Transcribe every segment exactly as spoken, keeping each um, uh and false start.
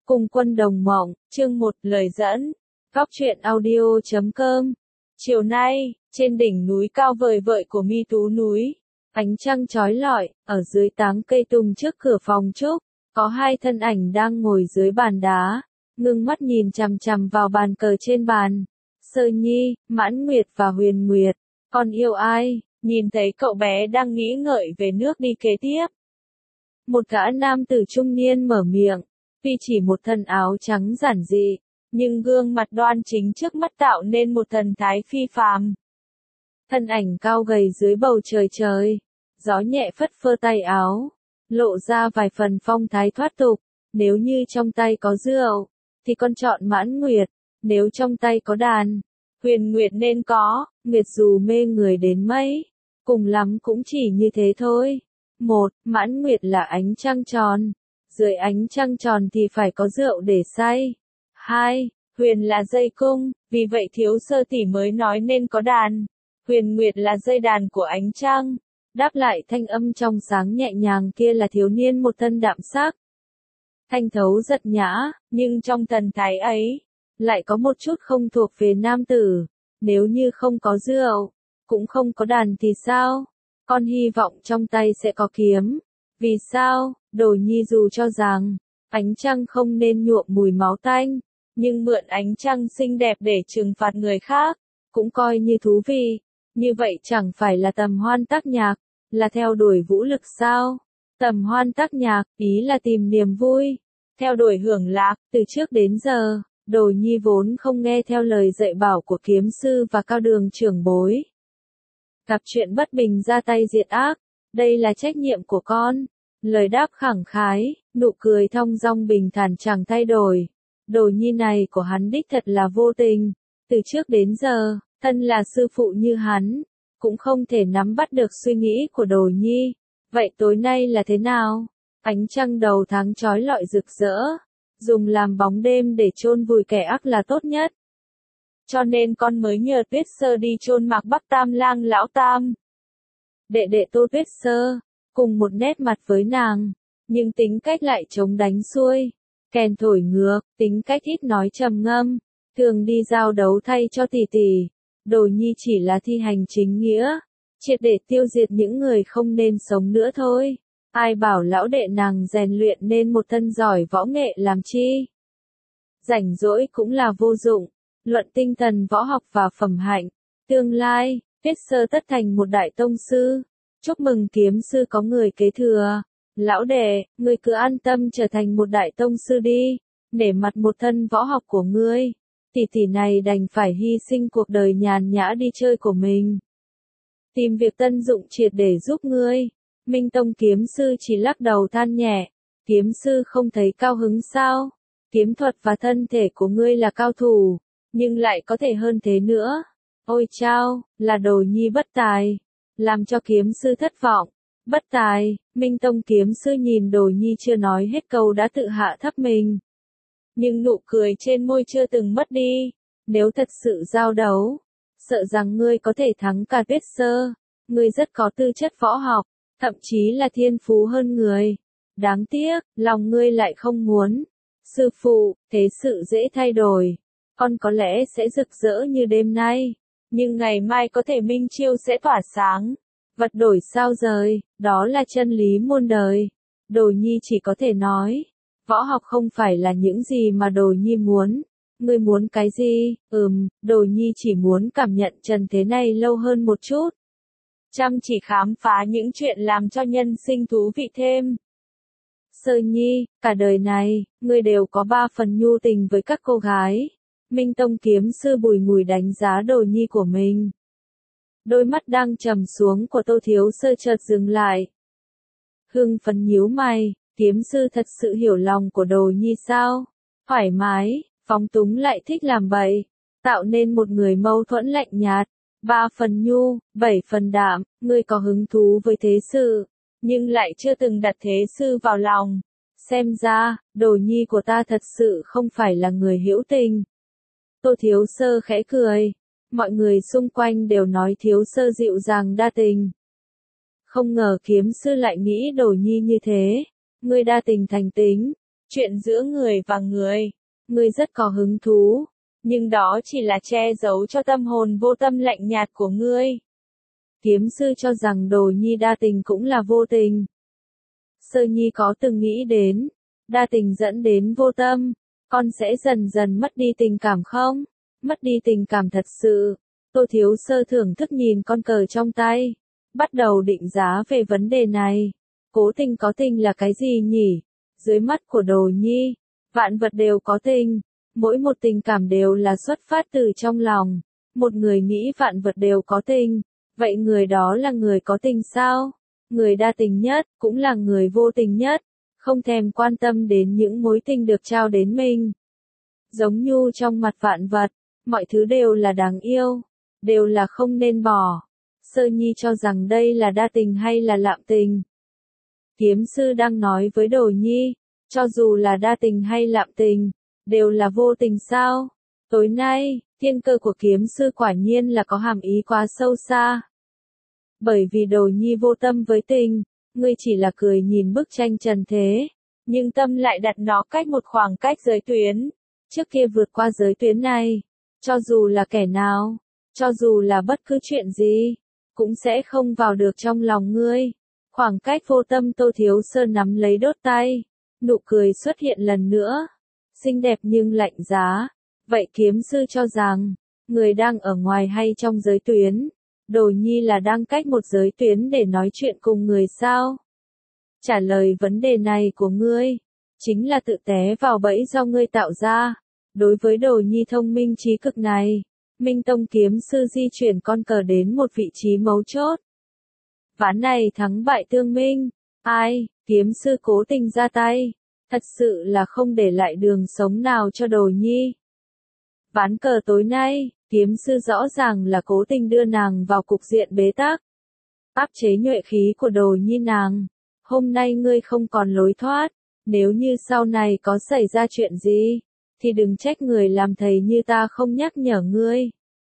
Cùng quân đồng mộng, chương một, lời dẫn. Góc truyện audio chấm com. Chiều nay, trên đỉnh núi cao vời vợi của Mi Tú núi, ánh trăng chói lọi, ở dưới táng cây tùng trước cửa phòng trúc, có hai thân ảnh đang ngồi dưới bàn đá, ngưng mắt nhìn chằm chằm vào bàn cờ trên bàn. Sơ Nhi, Mãn Nguyệt và Huyền Nguyệt, con yêu ai? Nhìn thấy cậu bé đang nghĩ ngợi về nước đi kế tiếp. Một gã nam tử trung niên mở miệng, tuy chỉ một thân áo trắng giản dị, nhưng gương mặt đoan chính trước mắt tạo nên một thần thái phi phàm. Thân ảnh cao gầy dưới bầu trời trời, gió nhẹ phất phơ tay áo, lộ ra vài phần phong thái thoát tục. Nếu như trong tay có rượu, thì con chọn Mãn Nguyệt, nếu trong tay có đàn, Huyền Nguyệt nên có. Nguyệt dù mê người đến mấy, cùng lắm cũng chỉ như thế thôi. Một, Mãn Nguyệt là ánh trăng tròn, dưới ánh trăng tròn thì phải có rượu để say. Hai, Huyền là dây cung, vì vậy thiếu sơ tỷ mới nói nên có đàn. Huyền Nguyệt là dây đàn của ánh trăng. Đáp lại thanh âm trong sáng nhẹ nhàng kia là thiếu niên một thân đạm sắc, thanh thấu giật nhã, nhưng trong thần thái ấy, lại có một chút không thuộc về nam tử. Nếu như không có rượu, cũng không có đàn thì sao? Con hy vọng trong tay sẽ có kiếm. Vì sao? Đồ Nhi dù cho rằng, ánh trăng không nên nhuộm mùi máu tanh, nhưng mượn ánh trăng xinh đẹp để trừng phạt người khác, cũng coi như thú vị. Như vậy chẳng phải là tầm hoan tác nhạc, là theo đuổi vũ lực sao? Tầm hoan tác nhạc, ý là tìm niềm vui, theo đuổi hưởng lạc. Từ trước đến giờ, Đồ Nhi vốn không nghe theo lời dạy bảo của kiếm sư và cao đường trưởng bối. Gặp chuyện bất bình ra tay diệt ác, đây là trách nhiệm của con. Lời đáp khẳng khái, nụ cười thong dong bình thản chẳng thay đổi. Đồ Nhi này của hắn đích thật là vô tình. Từ trước đến giờ, thân là sư phụ như hắn, cũng không thể nắm bắt được suy nghĩ của Đồ Nhi. Vậy tối nay là thế nào? Ánh trăng đầu tháng chói lọi rực rỡ, dùng làm bóng đêm để chôn vùi kẻ ác là tốt nhất. Cho nên con mới nhờ Tuyết Sơ đi chôn Mạc Bắc Tam Lang lão tam. Đệ đệ Tô Tuyết Sơ, cùng một nét mặt với nàng, nhưng tính cách lại chống đánh xuôi, kèn thổi ngược, tính cách ít nói trầm ngâm, thường đi giao đấu thay cho tỷ tỷ. Đồ Nhi chỉ là thi hành chính nghĩa, triệt để tiêu diệt những người không nên sống nữa thôi. Ai bảo lão đệ nàng rèn luyện nên một thân giỏi võ nghệ làm chi? Rảnh rỗi cũng là vô dụng. Luận tinh thần võ học và phẩm hạnh, tương lai, Tuyết Sơ tất thành một đại tông sư. Chúc mừng kiếm sư có người kế thừa. Lão đệ, ngươi cứ an tâm trở thành một đại tông sư đi, nể mặt một thân võ học của ngươi. Tỷ tỷ này đành phải hy sinh cuộc đời nhàn nhã đi chơi của mình, tìm việc tân dụng triệt để giúp ngươi. Minh Tông kiếm sư chỉ lắc đầu than nhẹ. Kiếm sư không thấy cao hứng sao? Kiếm thuật và thân thể của ngươi là cao thủ, nhưng lại có thể hơn thế nữa. Ôi chao, là Đồ Nhi bất tài, làm cho kiếm sư thất vọng. Bất tài, Minh Tông kiếm sư nhìn Đồ Nhi chưa nói hết câu đã tự hạ thấp mình. Nhưng nụ cười trên môi chưa từng mất đi. Nếu thật sự giao đấu, sợ rằng ngươi có thể thắng cả Tuyết Sơ. Ngươi rất có tư chất võ học, thậm chí là thiên phú hơn người. Đáng tiếc, lòng ngươi lại không muốn. Sư phụ, thế sự dễ thay đổi. Con có lẽ sẽ rực rỡ như đêm nay, nhưng ngày mai có thể minh chiêu sẽ tỏa sáng. Vật đổi sao rời, đó là chân lý muôn đời. Đồ Nhi chỉ có thể nói, võ học không phải là những gì mà Đồ Nhi muốn. Ngươi muốn cái gì? Ừm, Đồ Nhi chỉ muốn cảm nhận trần thế này lâu hơn một chút. Chăm chỉ khám phá những chuyện làm cho nhân sinh thú vị thêm. Sơ Nhi, cả đời này, ngươi đều có ba phần nhu tình với các cô gái. Minh Tông kiếm sư bùi ngùi đánh giá Đồ Nhi của mình. Đôi mắt đang trầm xuống của Tô Thiếu Sơ chợt dừng lại. Hưng phấn nhíu mày, kiếm sư thật sự hiểu lòng của Đồ Nhi sao? Thoải mái, phóng túng lại thích làm bậy, tạo nên một người mâu thuẫn lạnh nhạt. Ba phần nhu, bảy phần đạm, ngươi có hứng thú với thế sự, nhưng lại chưa từng đặt thế sư vào lòng. Xem ra, Đồ Nhi của ta thật sự không phải là người hữu tình. Tô Thiếu Sơ khẽ cười. Mọi người xung quanh đều nói Thiếu Sơ dịu dàng đa tình. Không ngờ kiếm sư lại nghĩ Đồ Nhi như thế. Ngươi đa tình thành tính, Chuyện giữa người và người, ngươi rất có hứng thú, nhưng đó chỉ là che giấu cho tâm hồn vô tâm lạnh nhạt của ngươi. Kiếm sư cho rằng Đồ Nhi đa tình cũng là vô tình. Sơ Nhi có từng nghĩ đến, đa tình dẫn đến vô tâm, con sẽ dần dần mất đi tình cảm không? Mất đi tình cảm thật sự. Tô Thiếu Sơ thưởng thức nhìn con cờ trong tay, bắt đầu định giá về vấn đề này. Cố tình có tình là cái gì nhỉ? Dưới mắt của Đồ Nhi, vạn vật đều có tình, mỗi một tình cảm đều là xuất phát từ trong lòng. Một người nghĩ vạn vật đều có tình, vậy người đó là người có tình sao? Người đa tình nhất, cũng là người vô tình nhất, không thèm quan tâm đến những mối tình được trao đến mình. Giống như trong mặt vạn vật, mọi thứ đều là đáng yêu, đều là không nên bỏ. Sơ Nhi cho rằng đây là đa tình hay là lạm tình? Kiếm sư đang nói với Đồ Nhi, cho dù là đa tình hay lạm tình, đều là vô tình sao? Tối nay, thiên cơ của kiếm sư quả nhiên là có hàm ý quá sâu xa. Bởi vì Đồ Nhi vô tâm với tình, ngươi chỉ là cười nhìn bức tranh trần thế, nhưng tâm lại đặt nó cách một khoảng cách giới tuyến. Trước kia vượt qua giới tuyến này, cho dù là kẻ nào, cho dù là bất cứ chuyện gì, cũng sẽ không vào được trong lòng ngươi. Khoảng cách vô tâm. Tô Thiếu Sơ nắm lấy đốt tay, nụ cười xuất hiện lần nữa, xinh đẹp nhưng lạnh giá. Vậy kiếm sư cho rằng, người đang ở ngoài hay trong giới tuyến? Đồ Nhi là đang cách một giới tuyến để nói chuyện cùng người sao? Trả lời vấn đề này của ngươi, chính là tự té vào bẫy do ngươi tạo ra. Đối với Đồ Nhi thông minh trí cực này, Minh Tông kiếm sư di chuyển con cờ đến một vị trí mấu chốt. Ván này thắng bại tương minh, ai, kiếm sư cố tình ra tay, thật sự là không để lại đường sống nào cho Đồ Nhi. Ván cờ tối nay, kiếm sư rõ ràng là cố tình đưa nàng vào cục diện bế tắc, áp chế nhuệ khí của Đồ Nhi nàng. Hôm nay ngươi không còn lối thoát, nếu như sau này có xảy ra chuyện gì, thì đừng trách người làm thầy như ta không nhắc nhở ngươi.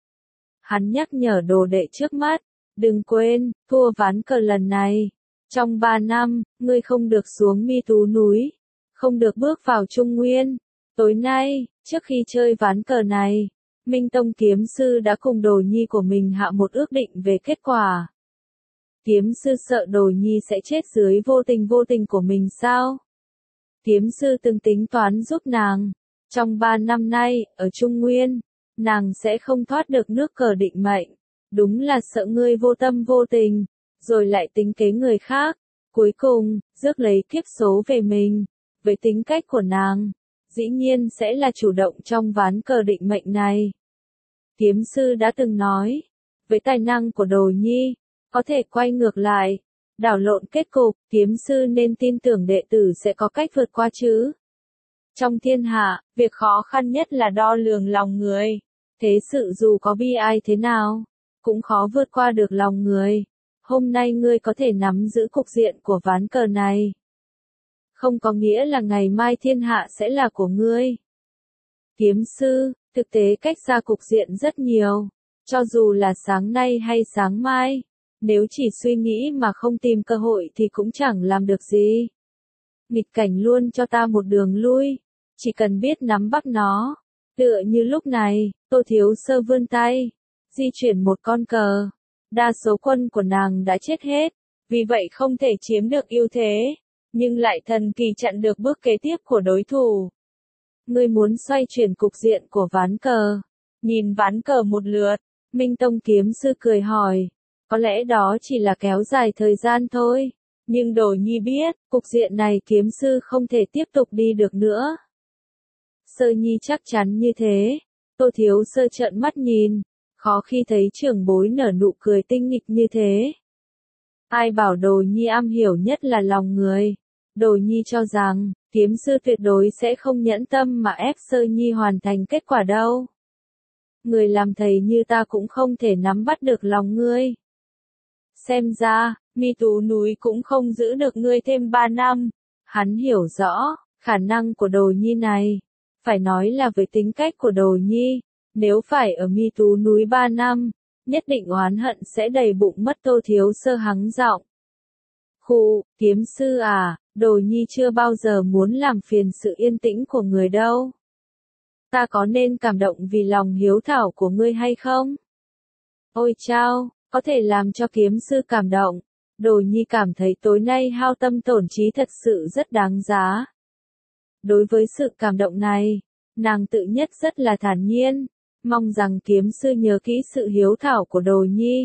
Hắn nhắc nhở đồ đệ trước mắt, đừng quên, thua ván cờ lần này. Trong ba năm, ngươi không được xuống Mi Tú núi, không được bước vào Trung Nguyên. Tối nay, trước khi chơi ván cờ này, Minh Tông kiếm sư đã cùng Đồ Nhi của mình hạ một ước định về kết quả. Kiếm sư sợ Đồ Nhi sẽ chết dưới vô tình vô tình của mình sao? Kiếm sư từng tính toán giúp nàng. Trong ba năm nay, ở Trung Nguyên, nàng sẽ không thoát được nước cờ định mệnh. Đúng là sợ ngươi vô tâm vô tình, rồi lại tính kế người khác. Cuối cùng, rước lấy kiếp số về mình. Với tính cách của nàng, dĩ nhiên sẽ là chủ động trong ván cờ định mệnh này. Kiếm sư đã từng nói, với tài năng của Đồ Nhi, có thể quay ngược lại, đảo lộn kết cục. Kiếm sư nên tin tưởng đệ tử sẽ có cách vượt qua chứ. Trong thiên hạ, việc khó khăn nhất là đo lường lòng người. Thế sự dù có bi ai thế nào, cũng khó vượt qua được lòng người. Hôm nay ngươi có thể nắm giữ cục diện của ván cờ này, không có nghĩa là ngày mai thiên hạ sẽ là của ngươi. Kiếm sư, thực tế cách xa cục diện rất nhiều. Cho dù là sáng nay hay sáng mai, nếu chỉ suy nghĩ mà không tìm cơ hội thì cũng chẳng làm được gì. Nghịch cảnh luôn cho ta một đường lui, chỉ cần biết nắm bắt nó. Tựa như lúc này, Tô Thiếu Sơ vươn tay, di chuyển một con cờ. Đa số quân của nàng đã chết hết, vì vậy không thể chiếm được ưu thế, nhưng lại thần kỳ chặn được bước kế tiếp của đối thủ. Ngươi muốn xoay chuyển cục diện của ván cờ. Nhìn ván cờ một lượt, Minh Tông kiếm sư cười hỏi, có lẽ đó chỉ là kéo dài thời gian thôi. Nhưng Đồ Nhi biết, cục diện này kiếm sư không thể tiếp tục đi được nữa. Sơ Nhi chắc chắn như thế. Tô Thiếu Sơ trợn mắt nhìn, khó khi thấy trưởng bối nở nụ cười tinh nghịch như thế. Ai bảo Đồ Nhi am hiểu nhất là lòng người. Đồ Nhi cho rằng, kiếm sư tuyệt đối sẽ không nhẫn tâm mà ép Sơ Nhi hoàn thành kết quả đâu. Người làm thầy như ta cũng không thể nắm bắt được lòng ngươi. Xem ra, Mi Tú núi cũng không giữ được ngươi thêm ba năm. Hắn hiểu rõ, khả năng của Đồ Nhi này. Phải nói là với tính cách của Đồ Nhi, nếu phải ở Mi Tú núi ba năm, nhất định oán hận sẽ đầy bụng mất. Tô Thiếu Sơ hắng giọng. Khu, kiếm sư à, Đồ nhi chưa bao giờ muốn làm phiền sự yên tĩnh của người đâu. Ta có nên cảm động vì lòng hiếu thảo của ngươi hay không? Ôi chao, có thể làm cho kiếm sư cảm động. Đồ nhi cảm thấy tối nay hao tâm tổn trí thật sự rất đáng giá. Đối với sự cảm động này, nàng tự nhất rất là thản nhiên, mong rằng kiếm sư nhớ kỹ sự hiếu thảo của đồ nhi.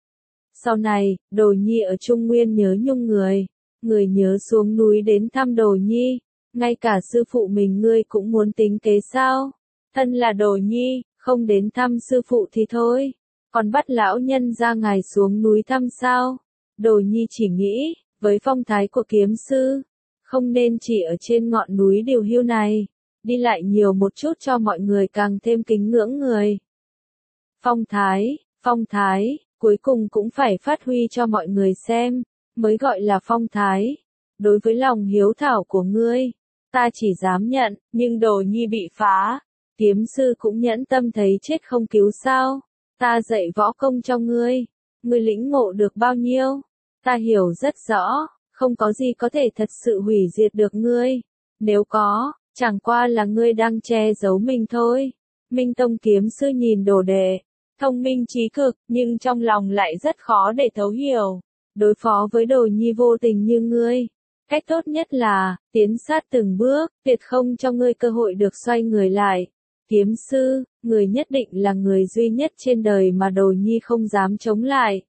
Sau này, đồ nhi ở Trung Nguyên nhớ nhung người, người nhớ xuống núi đến thăm đồ nhi, ngay cả sư phụ mình ngươi cũng muốn tính kế sao? Thân là đồ nhi, không đến thăm sư phụ thì thôi, còn bắt lão nhân ra ngài xuống núi thăm sao? Đồ nhi chỉ nghĩ, với phong thái của kiếm sư, không nên chỉ ở trên ngọn núi điều hưu này, đi lại nhiều một chút cho mọi người càng thêm kính ngưỡng người. Phong thái, phong thái, cuối cùng cũng phải phát huy cho mọi người xem, mới gọi là phong thái. Đối với lòng hiếu thảo của ngươi, ta chỉ dám nhận, nhưng đồ nhi bị phá, kiếm sư cũng nhẫn tâm thấy chết không cứu sao. Ta dạy võ công cho ngươi, ngươi lĩnh ngộ được bao nhiêu? Ta hiểu rất rõ, không có gì có thể thật sự hủy diệt được ngươi. Nếu có, chẳng qua là ngươi đang che giấu mình thôi. Minh Tông kiếm sư nhìn đồ đệ, thông minh trí cực, nhưng trong lòng lại rất khó để thấu hiểu. Đối phó với đồ nhi vô tình như ngươi, cách tốt nhất là, tiến sát từng bước, tuyệt không cho ngươi cơ hội được xoay người lại. Kiếm sư, người nhất định là người duy nhất trên đời mà đồ nhi không dám chống lại.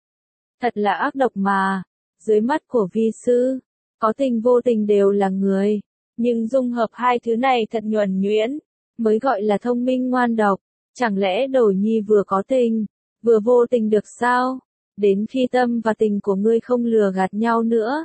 Thật là ác độc mà, dưới mắt của vi sư, có tình vô tình đều là người, nhưng dung hợp hai thứ này thật nhuần nhuyễn, mới gọi là thông minh ngoan độc. Chẳng lẽ đồ nhi vừa có tình, vừa vô tình được sao? Đến khi tâm và tình của ngươi không lừa gạt nhau nữa,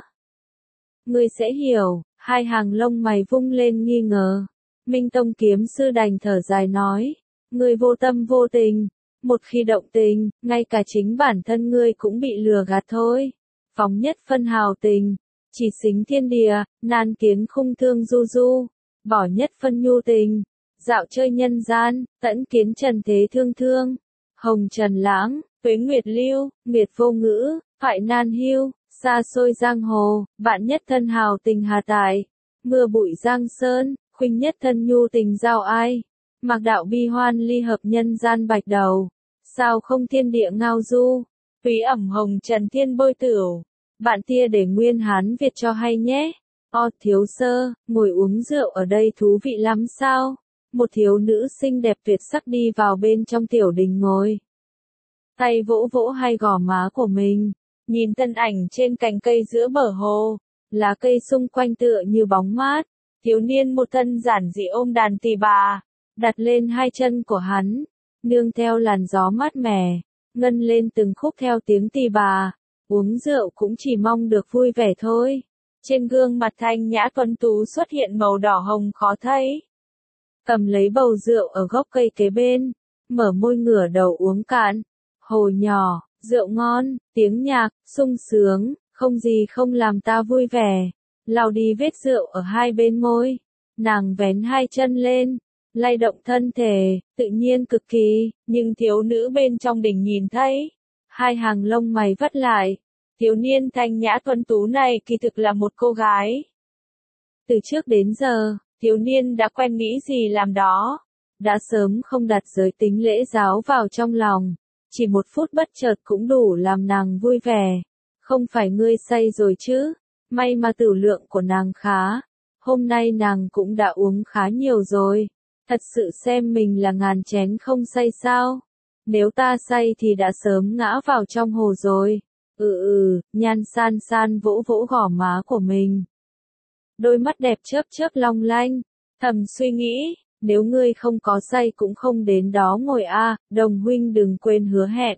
ngươi sẽ hiểu. Hai hàng lông mày vung lên nghi ngờ. Minh Tông kiếm sư đành thở dài nói, ngươi vô tâm vô tình, một khi động tình, ngay cả chính bản thân ngươi cũng bị lừa gạt thôi. Phóng nhất phân hào tình, chỉ xính thiên địa, nan kiến khung thương du du, bỏ nhất phân nhu tình, dạo chơi nhân gian, tẫn kiến trần thế thương thương. Hồng trần lãng, tuế nguyệt lưu, miệt vô ngữ, thoại nan hưu, xa xôi giang hồ, vạn nhất thân hào tình hà tại, mưa bụi giang sơn, khuynh nhất thân nhu tình giao ai. Mạc đạo bi hoan ly hợp nhân gian bạch đầu, sao không thiên địa ngao du, túy ẩm hồng trần thiên bôi tửu. Bạn tia để nguyên Hán Việt cho hay nhé. O thiếu sơ, ngồi uống rượu ở đây thú vị lắm sao? Một thiếu nữ xinh đẹp tuyệt sắc đi vào bên trong tiểu đình ngồi. Tay vỗ vỗ hai gò má của mình, nhìn thân ảnh trên cành cây giữa bờ hồ, lá cây xung quanh tựa như bóng mát. Thiếu niên một thân giản dị ôm đàn tỳ bà, đặt lên hai chân của hắn, nương theo làn gió mát mẻ, ngân lên từng khúc theo tiếng tỳ bà. Uống rượu cũng chỉ mong được vui vẻ thôi. Trên gương mặt thanh nhã tuấn tú xuất hiện màu đỏ hồng khó thấy. Cầm lấy bầu rượu ở gốc cây kế bên, mở môi ngửa đầu uống cạn. Hồ nhỏ, rượu ngon, tiếng nhạc, sung sướng, không gì không làm ta vui vẻ. Lau đi vết rượu ở hai bên môi, nàng vén hai chân lên, lay động thân thể, tự nhiên cực kỳ, nhưng thiếu nữ bên trong đình nhìn thấy. Hai hàng lông mày vắt lại, thiếu niên thanh nhã tuấn tú này kỳ thực là một cô gái. Từ trước đến giờ, thiếu niên đã quen nghĩ gì làm đó, đã sớm không đặt giới tính lễ giáo vào trong lòng, chỉ một phút bất chợt cũng đủ làm nàng vui vẻ. Không phải ngươi say rồi chứ, may mà tử lượng của nàng khá, hôm nay nàng cũng đã uống khá nhiều rồi, thật sự xem mình là ngàn chén không say sao. Nếu ta say thì đã sớm ngã vào trong hồ rồi. Ừ ừ, Nhan San San vỗ vỗ gò má của mình. Đôi mắt đẹp chớp chớp long lanh, thầm suy nghĩ, nếu ngươi không có say cũng không đến đó ngồi a, à, Đồng huynh đừng quên hứa hẹn.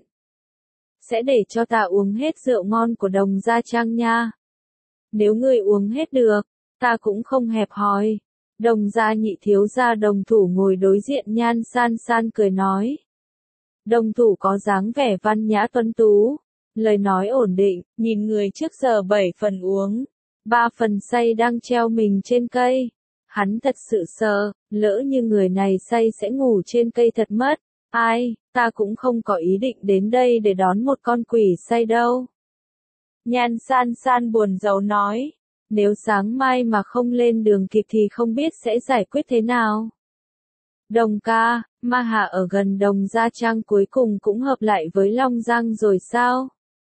Sẽ để cho ta uống hết rượu ngon của Đồng gia trang nha. Nếu ngươi uống hết được, ta cũng không hẹp hòi. Đồng gia nhị thiếu gia Đồng thủ ngồi đối diện Nhan San San cười nói. Đồng thủ có dáng vẻ văn nhã tuấn tú, lời nói ổn định, nhìn người trước giờ bảy phần uống, ba phần say đang treo mình trên cây. Hắn thật sự sợ, lỡ như người này say sẽ ngủ trên cây thật mất. Ai, ta cũng không có ý định đến đây để đón một con quỷ say đâu. Nhan San San buồn rầu nói, nếu sáng mai mà không lên đường kịp thì không biết sẽ giải quyết thế nào. Đồng ca, Ma Hà ở gần Đồng Gia Trang cuối cùng cũng hợp lại với Long Giang rồi sao?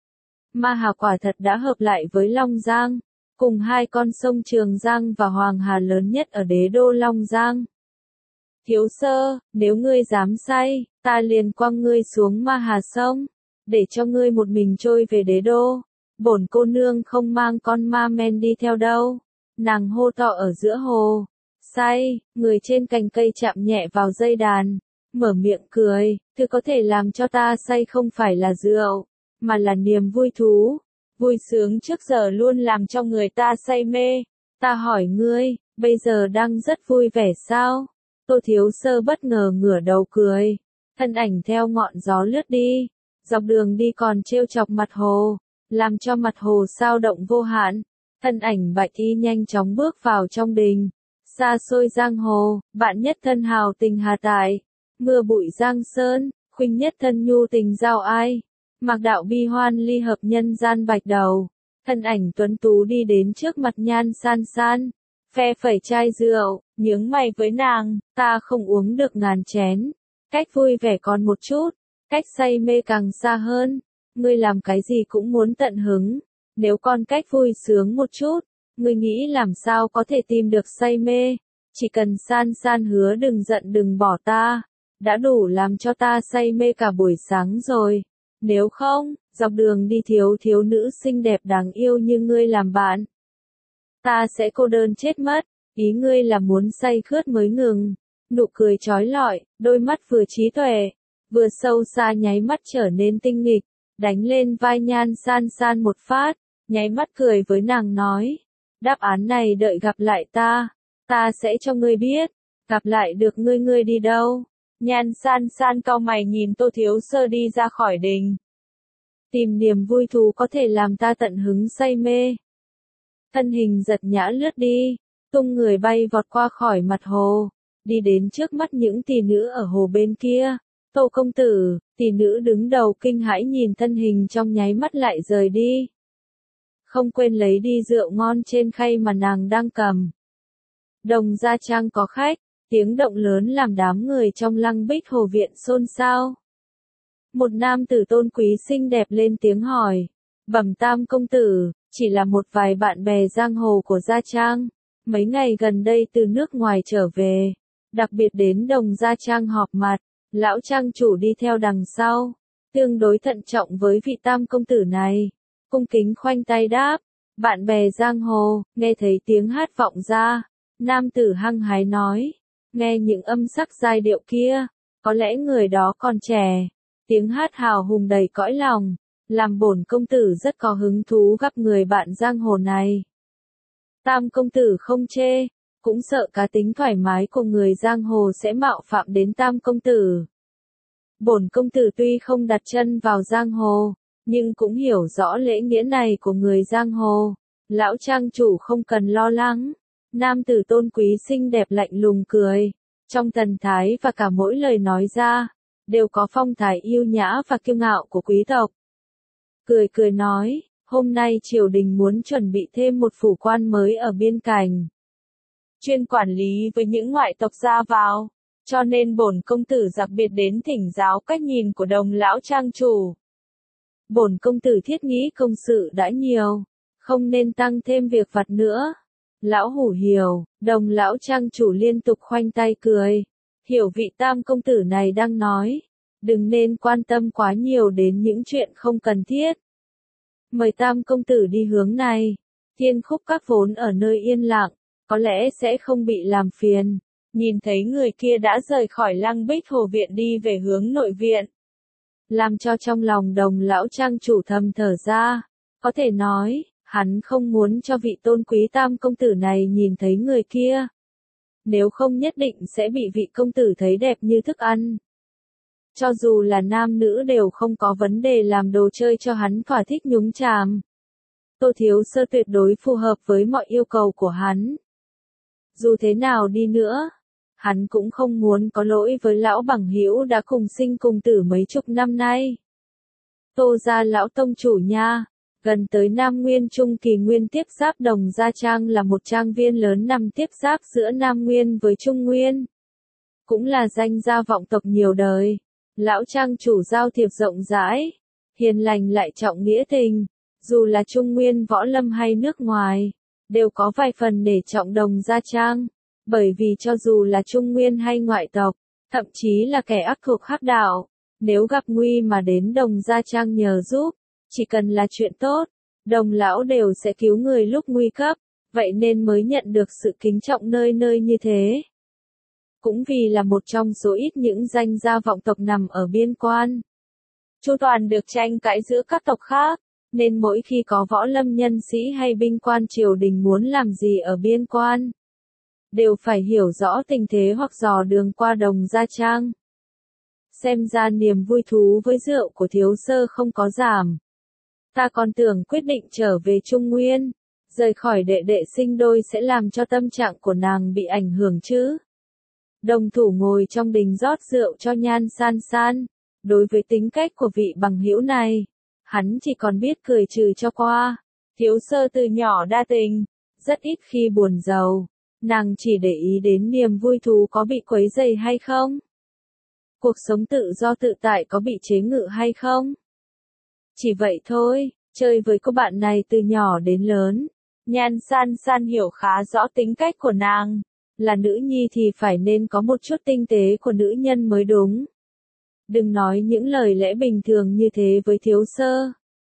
Ma Hà quả thật đã hợp lại với Long Giang, cùng hai con sông Trường Giang và Hoàng Hà lớn nhất ở đế đô Long Giang. Thiếu sơ, nếu ngươi dám say, ta liền quăng ngươi xuống Ma Hà sông, để cho ngươi một mình trôi về đế đô. Bổn cô nương không mang con ma men đi theo đâu. Nàng hô to ở giữa hồ. Say, người trên cành cây chạm nhẹ vào dây đàn, mở miệng cười, thứ có thể làm cho ta say không phải là rượu, mà là niềm vui thú. Vui sướng trước giờ luôn làm cho người ta say mê. Ta hỏi ngươi, bây giờ đang rất vui vẻ sao? Tô Thiếu Sơ bất ngờ ngửa đầu cười, thân ảnh theo ngọn gió lướt đi, dọc đường đi còn trêu chọc mặt hồ, làm cho mặt hồ sao động vô hạn. Thân ảnh Bạch Y nhanh chóng bước vào trong đình. Xa xôi giang hồ, bạn nhất thân hào tình hà tại, mưa bụi giang sơn, khuynh nhất thân nhu tình giao ai. Mạc đạo bi hoan ly hợp nhân gian bạch đầu, thân ảnh tuấn tú đi đến trước mặt Nhan San San, phe phẩy chai rượu, nhướng mày với nàng, ta không uống được ngàn chén, cách vui vẻ còn một chút, cách say mê càng xa hơn, ngươi làm cái gì cũng muốn tận hứng, nếu còn cách vui sướng một chút, ngươi nghĩ làm sao có thể tìm được say mê, chỉ cần San San hứa đừng giận đừng bỏ ta, đã đủ làm cho ta say mê cả buổi sáng rồi. Nếu không, dọc đường đi thiếu thiếu nữ xinh đẹp đáng yêu như ngươi làm bạn, ta sẽ cô đơn chết mất. Ý ngươi là muốn say khướt mới ngừng. Nụ cười trói lọi, đôi mắt vừa trí tuệ, vừa sâu xa nháy mắt trở nên tinh nghịch, đánh lên vai Nhan San San một phát, nháy mắt cười với nàng nói, đáp án này đợi gặp lại ta, ta sẽ cho ngươi biết, gặp lại được ngươi ngươi đi đâu. Nhan San San cau mày nhìn Tô Thiếu Sơ đi ra khỏi đình. Tìm niềm vui thú có thể làm ta tận hứng say mê. Thân hình giật nhã lướt đi, tung người bay vọt qua khỏi mặt hồ, đi đến trước mắt những tỷ nữ ở hồ bên kia. Tô công tử, tỷ nữ đứng đầu kinh hãi nhìn thân hình trong nháy mắt lại rời đi. Không quên lấy đi rượu ngon trên khay mà nàng đang cầm. Đồng Gia Trang có khách. Tiếng động lớn làm đám người trong Lăng Bích Hồ viện xôn xao. Một nam tử tôn quý xinh đẹp lên tiếng hỏi, bẩm Tam công tử, chỉ là một vài bạn bè giang hồ của Gia Trang, mấy ngày gần đây từ nước ngoài trở về, đặc biệt đến Đồng Gia Trang họp mặt, lão trang chủ đi theo đằng sau, tương đối thận trọng với vị Tam công tử này, cung kính khoanh tay đáp, bạn bè giang hồ, nghe thấy tiếng hát vọng ra, nam tử hăng hái nói. Nghe những âm sắc giai điệu kia, có lẽ người đó còn trẻ, tiếng hát hào hùng đầy cõi lòng, làm bổn công tử rất có hứng thú gặp người bạn giang hồ này. Tam công tử không chê, cũng sợ cá tính thoải mái của người giang hồ sẽ mạo phạm đến Tam công tử. Bổn công tử tuy không đặt chân vào giang hồ, nhưng cũng hiểu rõ lễ nghĩa này của người giang hồ, lão trang chủ không cần lo lắng. Nam tử tôn quý xinh đẹp lạnh lùng cười, trong thần thái và cả mỗi lời nói ra, đều có phong thái yêu nhã và kiêu ngạo của quý tộc. Cười cười nói, hôm nay triều đình muốn chuẩn bị thêm một phủ quan mới ở biên cảnh, chuyên quản lý với những ngoại tộc ra vào, cho nên bổn công tử đặc biệt đến thỉnh giáo cách nhìn của Đồng lão trang chủ. Bổn công tử thiết nghĩ công sự đã nhiều, không nên tăng thêm việc vặt nữa. Lão hủ hiểu, Đồng lão trang chủ liên tục khoanh tay cười, hiểu vị Tam công tử này đang nói, đừng nên quan tâm quá nhiều đến những chuyện không cần thiết. Mời Tam công tử đi hướng này, Thiên Khúc Các vốn ở nơi yên lặng, có lẽ sẽ không bị làm phiền. Nhìn thấy người kia đã rời khỏi Lăng Bích Hồ viện đi về hướng nội viện, làm cho trong lòng Đồng lão trang chủ thầm thở ra, có thể nói, hắn không muốn cho vị tôn quý Tam công tử này nhìn thấy người kia. Nếu không nhất định sẽ bị vị công tử thấy đẹp như thức ăn. Cho dù là nam nữ đều không có vấn đề làm đồ chơi cho hắn thỏa thích nhúng chàm. Tô Thiếu Sơ tuyệt đối phù hợp với mọi yêu cầu của hắn. Dù thế nào đi nữa, hắn cũng không muốn có lỗi với lão bằng hữu đã cùng sinh cùng tử mấy chục năm nay. Tô gia lão tông chủ nha. Gần tới Nam Nguyên Trung Kỳ Nguyên tiếp giáp Đồng Gia Trang là một trang viên lớn nằm tiếp giáp giữa Nam Nguyên với Trung Nguyên. Cũng là danh gia vọng tộc nhiều đời. Lão trang chủ giao thiệp rộng rãi, hiền lành lại trọng nghĩa tình. Dù là Trung Nguyên võ lâm hay nước ngoài, đều có vài phần nể trọng Đồng Gia Trang. Bởi vì cho dù là Trung Nguyên hay ngoại tộc, thậm chí là kẻ ác thuộc hắc đạo, nếu gặp nguy mà đến Đồng Gia Trang nhờ giúp, chỉ cần là chuyện tốt, đồng lão đều sẽ cứu người lúc nguy cấp, vậy nên mới nhận được sự kính trọng nơi nơi như thế. Cũng vì là một trong số ít những danh gia vọng tộc nằm ở biên quan. Chu toàn được tranh cãi giữa các tộc khác, nên mỗi khi có võ lâm nhân sĩ hay binh quan triều đình muốn làm gì ở biên quan, đều phải hiểu rõ tình thế hoặc dò đường qua Đồng Gia Trang. Xem ra niềm vui thú với rượu của thiếu sơ không có giảm. Ta còn tưởng quyết định trở về Trung Nguyên, rời khỏi đệ đệ sinh đôi sẽ làm cho tâm trạng của nàng bị ảnh hưởng chứ. Đồng thủ ngồi trong đình rót rượu cho Nhan San San. Đối với tính cách của vị bằng hữu này, hắn chỉ còn biết cười trừ cho qua. Thiếu sơ từ nhỏ đa tình, rất ít khi buồn giàu. Nàng chỉ để ý đến niềm vui thú có bị quấy rầy hay không. Cuộc sống tự do tự tại có bị chế ngự hay không. Chỉ vậy thôi, chơi với cô bạn này từ nhỏ đến lớn. Nhan San San hiểu khá rõ tính cách của nàng. Là nữ nhi thì phải nên có một chút tinh tế của nữ nhân mới đúng. Đừng nói những lời lẽ bình thường như thế với thiếu sơ.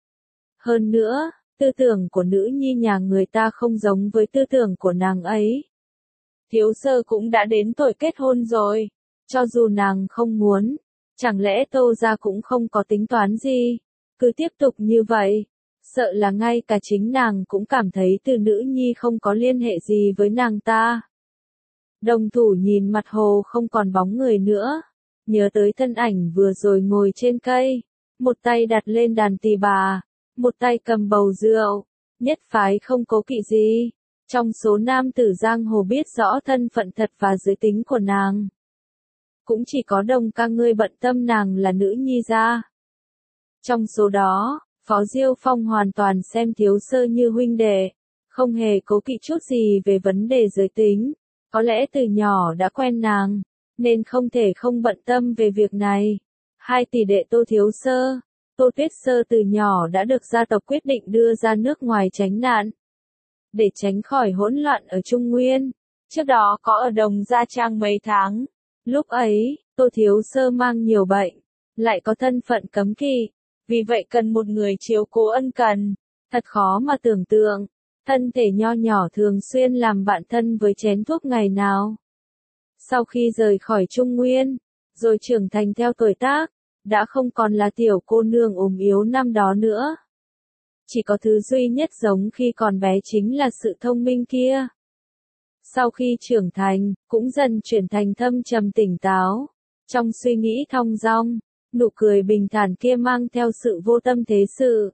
Hơn nữa, tư tưởng của nữ nhi nhà người ta không giống với tư tưởng của nàng ấy. Thiếu sơ cũng đã đến tuổi kết hôn rồi. Cho dù nàng không muốn, chẳng lẽ Tô gia cũng không có tính toán gì. Cứ tiếp tục như vậy, sợ là ngay cả chính nàng cũng cảm thấy từ nữ nhi không có liên hệ gì với nàng ta. Đồng thủ nhìn mặt hồ không còn bóng người nữa, nhớ tới thân ảnh vừa rồi ngồi trên cây, một tay đặt lên đàn tỳ bà, một tay cầm bầu rượu, nhất phái không cố kỵ gì. Trong số nam tử giang hồ biết rõ thân phận thật và giới tính của nàng, cũng chỉ có Đồng ca ngươi bận tâm nàng là nữ nhi gia. Trong số đó, Phó Diêu Phong hoàn toàn xem thiếu sơ như huynh đệ, không hề cố kỵ chút gì về vấn đề giới tính. Có lẽ từ nhỏ đã quen nàng, nên không thể không bận tâm về việc này. Hai tỷ đệ Tô Thiếu Sơ, Tô Tuyết Sơ từ nhỏ đã được gia tộc quyết định đưa ra nước ngoài tránh nạn. Để tránh khỏi hỗn loạn ở Trung Nguyên, trước đó có ở Đồng Gia Trang mấy tháng. Lúc ấy, Tô Thiếu Sơ mang nhiều bệnh, lại có thân phận cấm kỵ, vì vậy cần một người chiếu cố ân cần. Thật khó mà tưởng tượng, thân thể nho nhỏ thường xuyên làm bạn thân với chén thuốc ngày nào. Sau khi rời khỏi Trung Nguyên, rồi trưởng thành theo tuổi tác, đã không còn là tiểu cô nương ốm yếu năm đó nữa. Chỉ có thứ duy nhất giống khi còn bé chính là sự thông minh kia. Sau khi trưởng thành, cũng dần chuyển thành thâm trầm tỉnh táo. Trong suy nghĩ thong dong, nụ cười bình thản kia mang theo sự vô tâm thế sự.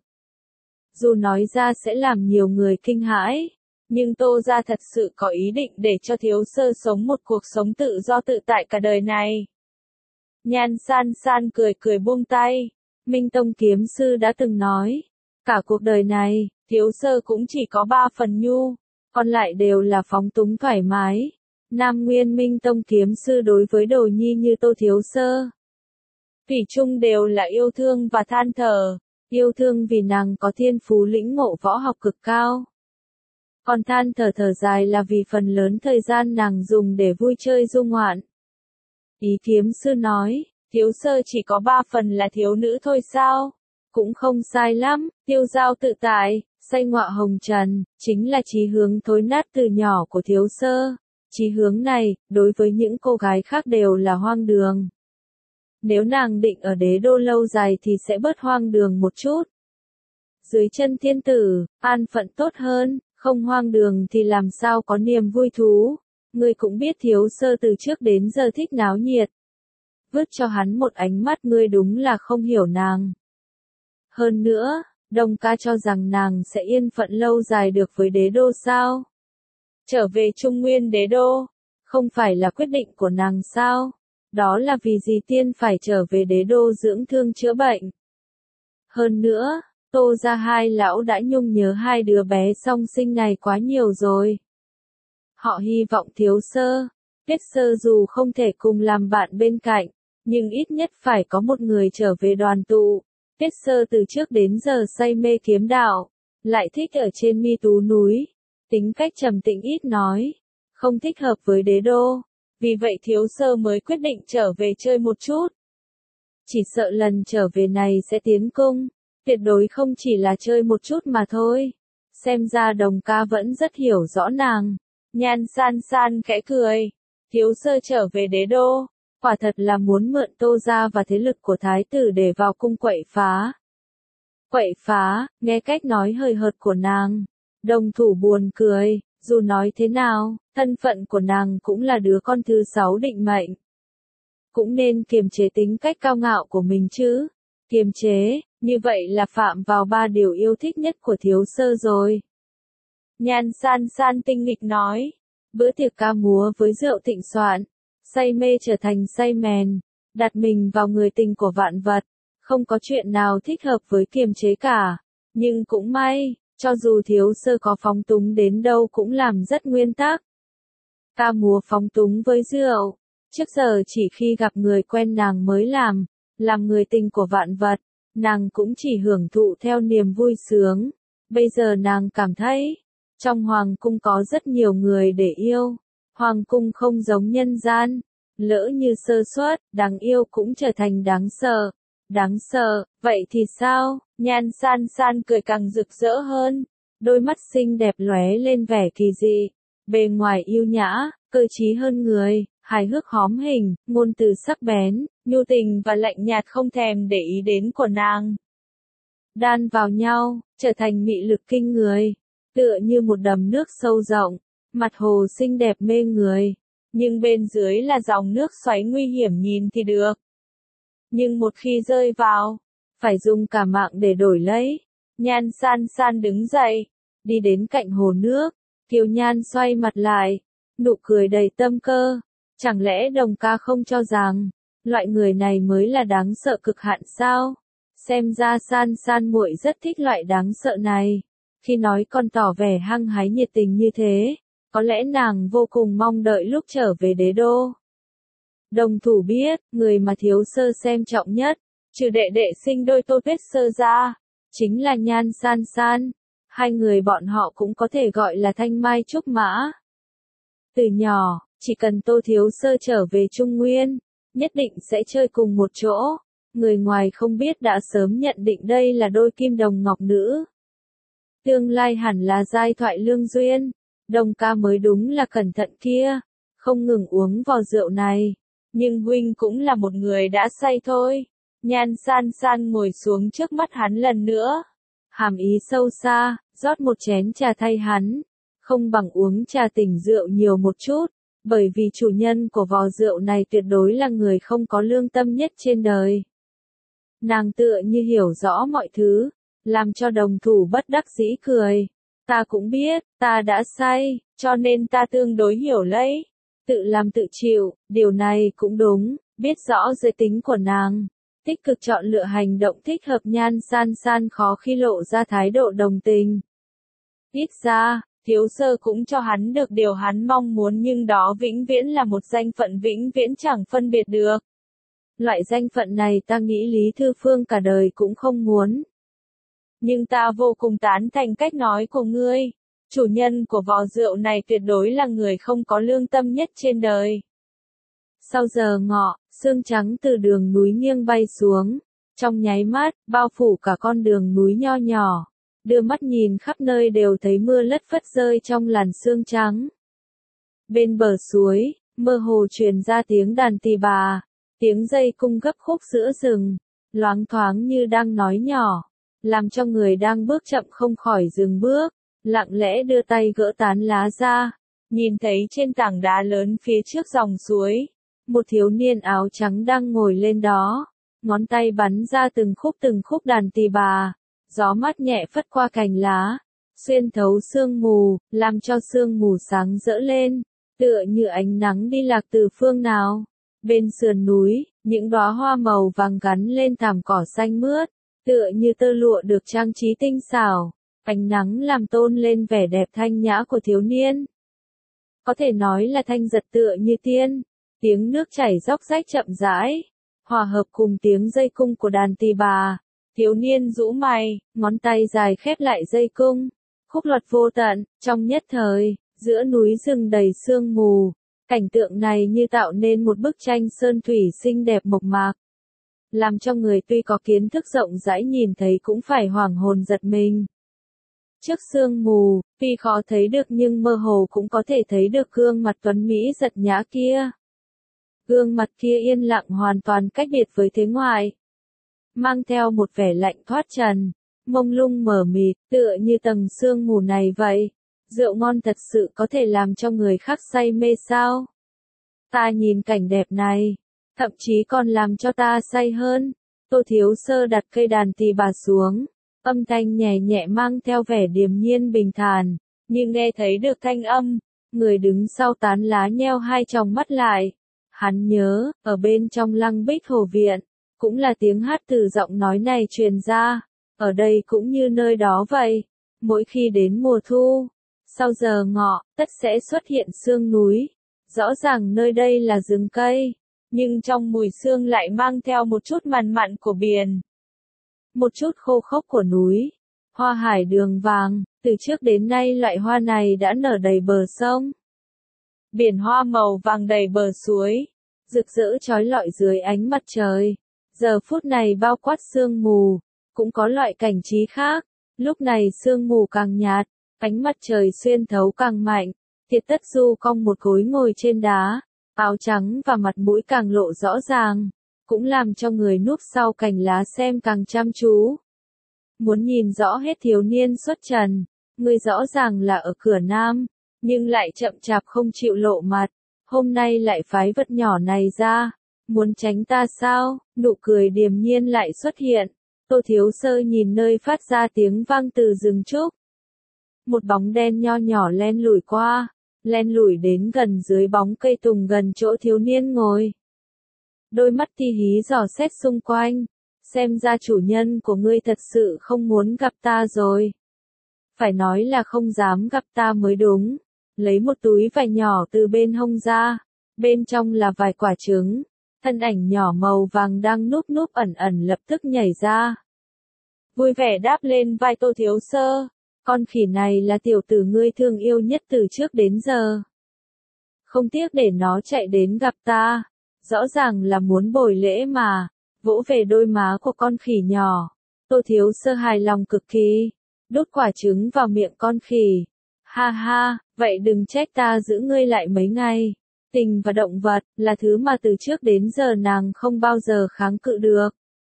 Dù nói ra sẽ làm nhiều người kinh hãi, nhưng Tô gia thật sự có ý định để cho thiếu sơ sống một cuộc sống tự do tự tại cả đời này. Nhan San San cười cười buông tay. Minh Tông kiếm sư đã từng nói, cả cuộc đời này, thiếu sơ cũng chỉ có ba phần nhu, còn lại đều là phóng túng thoải mái. Nam Nguyên Minh Tông kiếm sư đối với đồ nhi như Tô Thiếu Sơ, thủy chung đều là yêu thương và than thở. Yêu thương vì nàng có thiên phú lĩnh ngộ võ học cực cao. Còn than thở thở dài là vì phần lớn thời gian nàng dùng để vui chơi du ngoạn. Ý kiếm sư nói, thiếu sơ chỉ có ba phần là thiếu nữ thôi sao? Cũng không sai lắm, tiêu dao tự tại, say ngọa hồng trần, chính là chí hướng thối nát từ nhỏ của thiếu sơ. Chí hướng này, đối với những cô gái khác đều là hoang đường. Nếu nàng định ở đế đô lâu dài thì sẽ bớt hoang đường một chút. Dưới chân thiên tử, an phận tốt hơn, không hoang đường thì làm sao có niềm vui thú. Ngươi cũng biết thiếu sơ từ trước đến giờ thích náo nhiệt. Vứt cho hắn một ánh mắt ngươi đúng là không hiểu nàng. Hơn nữa, Đồng ca cho rằng nàng sẽ yên phận lâu dài được với đế đô sao? Trở về Trung Nguyên đế đô, không phải là quyết định của nàng sao? Đó là vì gì tiên phải trở về đế đô dưỡng thương chữa bệnh? Hơn nữa, Tô gia hai lão đã nhung nhớ hai đứa bé song sinh này quá nhiều rồi. Họ hy vọng Thiếu Sơ, Tuyết Sơ dù không thể cùng làm bạn bên cạnh, nhưng ít nhất phải có một người trở về đoàn tụ. Tuyết Sơ từ trước đến giờ say mê kiếm đạo, lại thích ở trên mi tú núi, tính cách trầm tĩnh ít nói, không thích hợp với đế đô, vì vậy Thiếu Sơ mới quyết định trở về chơi một chút. Chỉ sợ lần trở về này sẽ tiến cung, tuyệt đối không chỉ là chơi một chút mà thôi. Xem ra Đồng ca vẫn rất hiểu rõ nàng. Nhan San San khẽ cười. Thiếu Sơ trở về đế đô, quả thật là muốn mượn Tô gia và thế lực của thái tử để vào cung quậy phá. Quậy phá, nghe cách nói hời hợt của nàng. Đồng thủ buồn cười, dù nói thế nào, thân phận của nàng cũng là đứa con thứ sáu định mệnh. Cũng nên kiềm chế tính cách cao ngạo của mình chứ. Kiềm chế, như vậy là phạm vào ba điều yêu thích nhất của Thiếu Sơ rồi. Nhan San San tinh nghịch nói. Bữa tiệc ca múa với rượu thịnh soạn, say mê trở thành say mèn, đặt mình vào người tình của vạn vật, không có chuyện nào thích hợp với kiềm chế cả. Nhưng cũng may, cho dù Thiếu Sơ có phóng túng đến đâu cũng làm rất nguyên tắc. Ca múa phóng túng với rượu, trước giờ chỉ khi gặp người quen nàng mới làm, làm người tình của vạn vật, nàng cũng chỉ hưởng thụ theo niềm vui sướng. Bây giờ nàng cảm thấy, trong hoàng cung có rất nhiều người để yêu, hoàng cung không giống nhân gian, lỡ như sơ suất, đáng yêu cũng trở thành đáng sợ. Đáng sợ, vậy thì sao? Nhan San San cười càng rực rỡ hơn, đôi mắt xinh đẹp lóe lên vẻ kỳ dị, bề ngoài yêu nhã, cơ trí hơn người, hài hước hóm hình, ngôn từ sắc bén, nhu tình và lạnh nhạt không thèm để ý đến của nàng. Đan vào nhau, trở thành mị lực kinh người, tựa như một đầm nước sâu rộng, mặt hồ xinh đẹp mê người, nhưng bên dưới là dòng nước xoáy nguy hiểm nhìn thì được. Nhưng một khi rơi vào, phải dùng cả mạng để đổi lấy. Nhan San San đứng dậy, đi đến cạnh hồ nước, Kiều Nhan xoay mặt lại, nụ cười đầy tâm cơ. Chẳng lẽ Đồng ca không cho rằng, loại người này mới là đáng sợ cực hạn sao? Xem ra San San muội rất thích loại đáng sợ này. Khi nói còn tỏ vẻ hăng hái nhiệt tình như thế, có lẽ nàng vô cùng mong đợi lúc trở về đế đô. Đồng thủ biết, người mà Thiếu Sơ xem trọng nhất, trừ đệ đệ sinh đôi Tô Tuyết Sơ ra, chính là Nhan San San. Hai người bọn họ cũng có thể gọi là thanh mai trúc mã. Từ nhỏ, chỉ cần Tô Thiếu Sơ trở về Trung Nguyên, nhất định sẽ chơi cùng một chỗ. Người ngoài không biết đã sớm nhận định đây là đôi kim đồng ngọc nữ. Tương lai hẳn là giai thoại lương duyên. Đồng ca mới đúng là cẩn thận kia, không ngừng uống vào rượu này. Nhưng huynh cũng là một người đã say thôi. Nhan San San ngồi xuống trước mắt hắn lần nữa. Hàm ý sâu xa, rót một chén trà thay hắn. Không bằng uống trà tỉnh rượu nhiều một chút. Bởi vì chủ nhân của vò rượu này tuyệt đối là người không có lương tâm nhất trên đời. Nàng tựa như hiểu rõ mọi thứ, làm cho đồng thủ bất đắc dĩ cười. Ta cũng biết, ta đã say, cho nên ta tương đối hiểu lấy. Tự làm tự chịu, điều này cũng đúng, biết rõ giới tính của nàng. Tích cực chọn lựa hành động thích hợp. Nhan San San khó khi lộ ra thái độ đồng tình. Ít ra, Thiếu Sơ cũng cho hắn được điều hắn mong muốn, nhưng đó vĩnh viễn là một danh phận vĩnh viễn chẳng phân biệt được. Loại danh phận này ta nghĩ Lý Thư Phương cả đời cũng không muốn. Nhưng ta vô cùng tán thành cách nói của ngươi. Chủ nhân của vò rượu này tuyệt đối là người không có lương tâm nhất trên đời. Sau giờ ngọ, sương trắng từ đường núi nghiêng bay xuống. Trong nháy mắt, bao phủ cả con đường núi nho nhỏ. Đưa mắt nhìn khắp nơi đều thấy mưa lất phất rơi trong làn sương trắng. Bên bờ suối, mơ hồ truyền ra tiếng đàn tỳ bà. Tiếng dây cung gấp khúc giữa rừng. Loáng thoáng như đang nói nhỏ. Làm cho người đang bước chậm không khỏi dừng bước. Lặng lẽ đưa tay gỡ tán lá ra, nhìn thấy trên tảng đá lớn phía trước dòng suối, một thiếu niên áo trắng đang ngồi lên đó, ngón tay bắn ra từng khúc từng khúc đàn tỳ bà, gió mát nhẹ phất qua cành lá, xuyên thấu sương mù, làm cho sương mù sáng rỡ lên, tựa như ánh nắng đi lạc từ phương nào. Bên sườn núi, những đóa hoa màu vàng gắn lên thảm cỏ xanh mướt, tựa như tơ lụa được trang trí tinh xảo, ánh nắng làm tôn lên vẻ đẹp thanh nhã của thiếu niên. Có thể nói là thanh giật tựa như tiên, tiếng nước chảy róc rách chậm rãi, hòa hợp cùng tiếng dây cung của đàn tỳ bà. Thiếu niên rũ mày, ngón tay dài khép lại dây cung, khúc luật vô tận, trong nhất thời, giữa núi rừng đầy sương mù, cảnh tượng này như tạo nên một bức tranh sơn thủy xinh đẹp mộc mạc, làm cho người tuy có kiến thức rộng rãi nhìn thấy cũng phải hoảng hồn giật mình. Trước sương mù, tuy khó thấy được nhưng mơ hồ cũng có thể thấy được gương mặt tuấn Mỹ giật nhã kia. Gương mặt kia yên lặng hoàn toàn cách biệt với thế ngoài, mang theo một vẻ lạnh thoát trần, mông lung mờ mịt, tựa như tầng sương mù này vậy. Rượu ngon thật sự có thể làm cho người khác say mê sao? Ta nhìn cảnh đẹp này, thậm chí còn làm cho ta say hơn. Tô Thiếu Sơ đặt cây đàn tỳ bà xuống, âm thanh nhẹ nhẹ mang theo vẻ điềm nhiên bình thản, nhưng nghe thấy được thanh âm, người đứng sau tán lá nheo hai tròng mắt lại. Hắn nhớ, ở bên trong Lăng Bích Hồ Viện, cũng là tiếng hát từ giọng nói này truyền ra, ở đây cũng như nơi đó vậy. Mỗi khi đến mùa thu, sau giờ ngọ, tất sẽ xuất hiện sương núi. Rõ ràng nơi đây là rừng cây, nhưng trong mùi sương lại mang theo một chút mặn mặn của biển, một chút khô khốc của núi. Hoa hải đường vàng, từ trước đến nay loại hoa này đã nở đầy bờ sông. Biển hoa màu vàng đầy bờ suối, rực rỡ chói lọi dưới ánh mặt trời. Giờ phút này bao quát sương mù, cũng có loại cảnh trí khác. Lúc này sương mù càng nhạt, ánh mặt trời xuyên thấu càng mạnh. Thiệt Tất Du cong một gối ngồi trên đá, áo trắng và mặt mũi càng lộ rõ ràng, cũng làm cho người núp sau cành lá xem càng chăm chú. Muốn nhìn rõ hết thiếu niên xuất trần, người rõ ràng là ở cửa nam, nhưng lại chậm chạp không chịu lộ mặt. Hôm nay lại phái vật nhỏ này ra, muốn tránh ta sao? Nụ cười điềm nhiên lại xuất hiện. Tô Thiếu Sơ nhìn nơi phát ra tiếng vang từ rừng trúc. Một bóng đen nho nhỏ len lủi qua, len lủi đến gần dưới bóng cây tùng gần chỗ thiếu niên ngồi. Đôi mắt ti hí dò xét xung quanh, xem ra chủ nhân của ngươi thật sự không muốn gặp ta rồi. Phải nói là không dám gặp ta mới đúng. Lấy một túi vải nhỏ từ bên hông ra, bên trong là vài quả trứng. Thân ảnh nhỏ màu vàng đang núp núp ẩn ẩn lập tức nhảy ra, vui vẻ đáp lên vai Tô Thiếu Sơ. Con khỉ này là tiểu tử ngươi thương yêu nhất từ trước đến giờ. Không tiếc để nó chạy đến gặp ta, rõ ràng là muốn bồi lễ mà. Vỗ về đôi má của con khỉ nhỏ, Tô Thiếu Sơ hài lòng cực kỳ, đút quả trứng vào miệng con khỉ. Ha ha, vậy đừng trách ta giữ ngươi lại mấy ngày. Tình và động vật là thứ mà từ trước đến giờ nàng không bao giờ kháng cự được.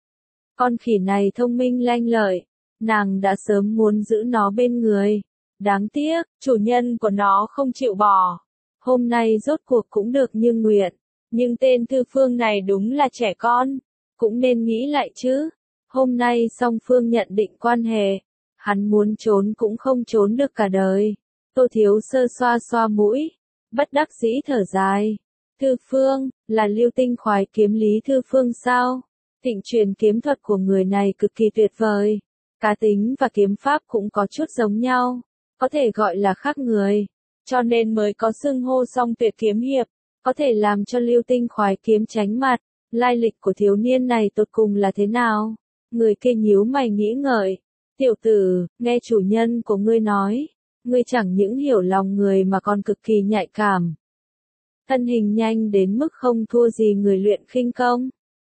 Con khỉ này thông minh lanh lợi, nàng đã sớm muốn giữ nó bên người. Đáng tiếc, chủ nhân của nó không chịu bỏ. Hôm nay rốt cuộc cũng được như nguyện, nhưng tên Thư Phương này đúng là trẻ con, cũng nên nghĩ lại chứ. Hôm nay song phương nhận định quan hệ, hắn muốn trốn cũng không trốn được cả đời. Tô Thiếu Sơ xoa xoa mũi, bất đắc dĩ thở dài. Thư Phương, là Lưu Tinh khoái kiếm Lý Thư Phương sao? Thịnh truyền kiếm thuật của người này cực kỳ tuyệt vời. Cá tính và kiếm pháp cũng có chút giống nhau, có thể gọi là khác người, cho nên mới có xưng hô song tuyệt kiếm hiệp, có thể làm cho Lưu Tinh khoái kiếm tránh mặt. Lai lịch của thiếu niên này tột cùng là thế nào? Người kia nhíu mày nghĩ ngợi. Tiểu tử, nghe chủ nhân của ngươi nói, ngươi chẳng những hiểu lòng người mà còn cực kỳ nhạy cảm. Thân hình nhanh đến mức không thua gì người luyện khinh công.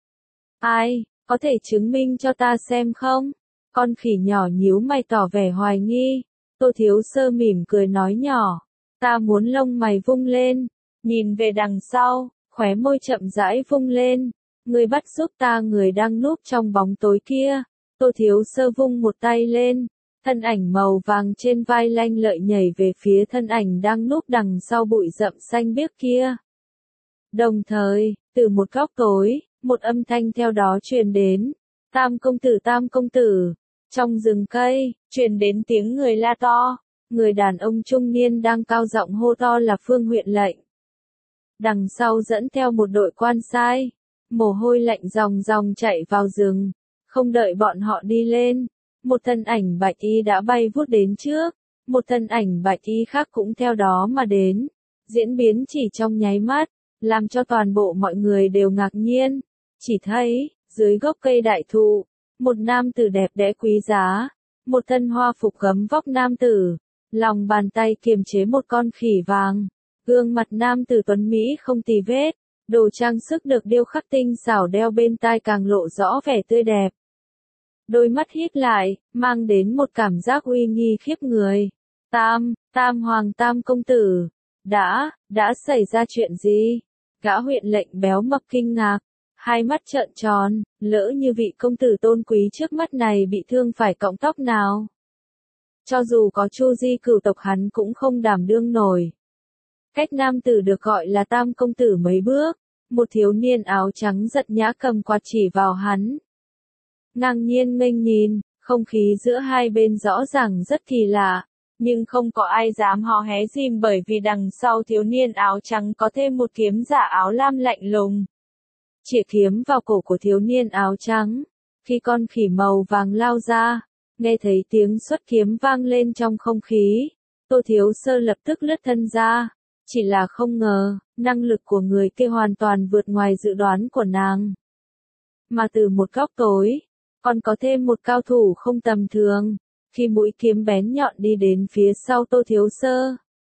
Ai, có thể chứng minh cho ta xem không? Con khỉ nhỏ nhíu mày tỏ vẻ hoài nghi. Tô Thiếu Sơ mỉm cười nói nhỏ, ta muốn lông mày vung lên, nhìn về đằng sau, khóe môi chậm rãi vung lên. Ngươi bắt giúp ta người đang núp trong bóng tối kia. Tô Thiếu Sơ vung một tay lên, thân ảnh màu vàng trên vai lanh lợi nhảy về phía thân ảnh đang núp đằng sau bụi rậm xanh biếc kia. Đồng thời, từ một góc tối, một âm thanh theo đó truyền đến. Tam công tử, tam công tử. Trong rừng cây, truyền đến tiếng người la to. Người đàn ông trung niên đang cao giọng hô to là Phương huyện lệnh. Đằng sau dẫn theo một đội quan sai. Mồ hôi lạnh ròng ròng chạy vào rừng. Không đợi bọn họ đi lên, một thân ảnh bạch y đã bay vút đến trước, một thân ảnh bạch y khác cũng theo đó mà đến. Diễn biến chỉ trong nháy mắt, làm cho toàn bộ mọi người đều ngạc nhiên. Chỉ thấy, dưới gốc cây đại thụ, một nam tử đẹp đẽ quý giá, một thân hoa phục gấm vóc nam tử, lòng bàn tay kiềm chế một con khỉ vàng, gương mặt nam tử tuấn Mỹ không tì vết, đồ trang sức được điêu khắc tinh xảo đeo bên tai càng lộ rõ vẻ tươi đẹp. Đôi mắt híp lại, mang đến một cảm giác uy nghi khiếp người. Tam, Tam Hoàng Tam Công Tử, đã, đã xảy ra chuyện gì? Gã huyện lệnh béo mập kinh ngạc, hai mắt trợn tròn, lỡ như vị công tử tôn quý trước mắt này bị thương phải cọng tóc nào. Cho dù có Chu Di cửu tộc hắn cũng không đảm đương nổi. Cách nam tử được gọi là Tam Công Tử mấy bước, một thiếu niên áo trắng giật nhã cầm quạt chỉ vào hắn. Ngang nhiên nghênh nhìn, không khí giữa hai bên rõ ràng rất kỳ lạ, nhưng không có ai dám hò hé rìm bởi vì đằng sau thiếu niên áo trắng có thêm một kiếm giả áo lam lạnh lùng. Chĩa kiếm vào cổ của thiếu niên áo trắng, khi con khỉ màu vàng lao ra, nghe thấy tiếng xuất kiếm vang lên trong không khí, Tô Thiếu Sơ lập tức lướt thân ra, chỉ là không ngờ, năng lực của người kia hoàn toàn vượt ngoài dự đoán của nàng. Mà từ một góc tối, còn có thêm một cao thủ không tầm thường, khi mũi kiếm bén nhọn đi đến phía sau Tô Thiếu Sơ.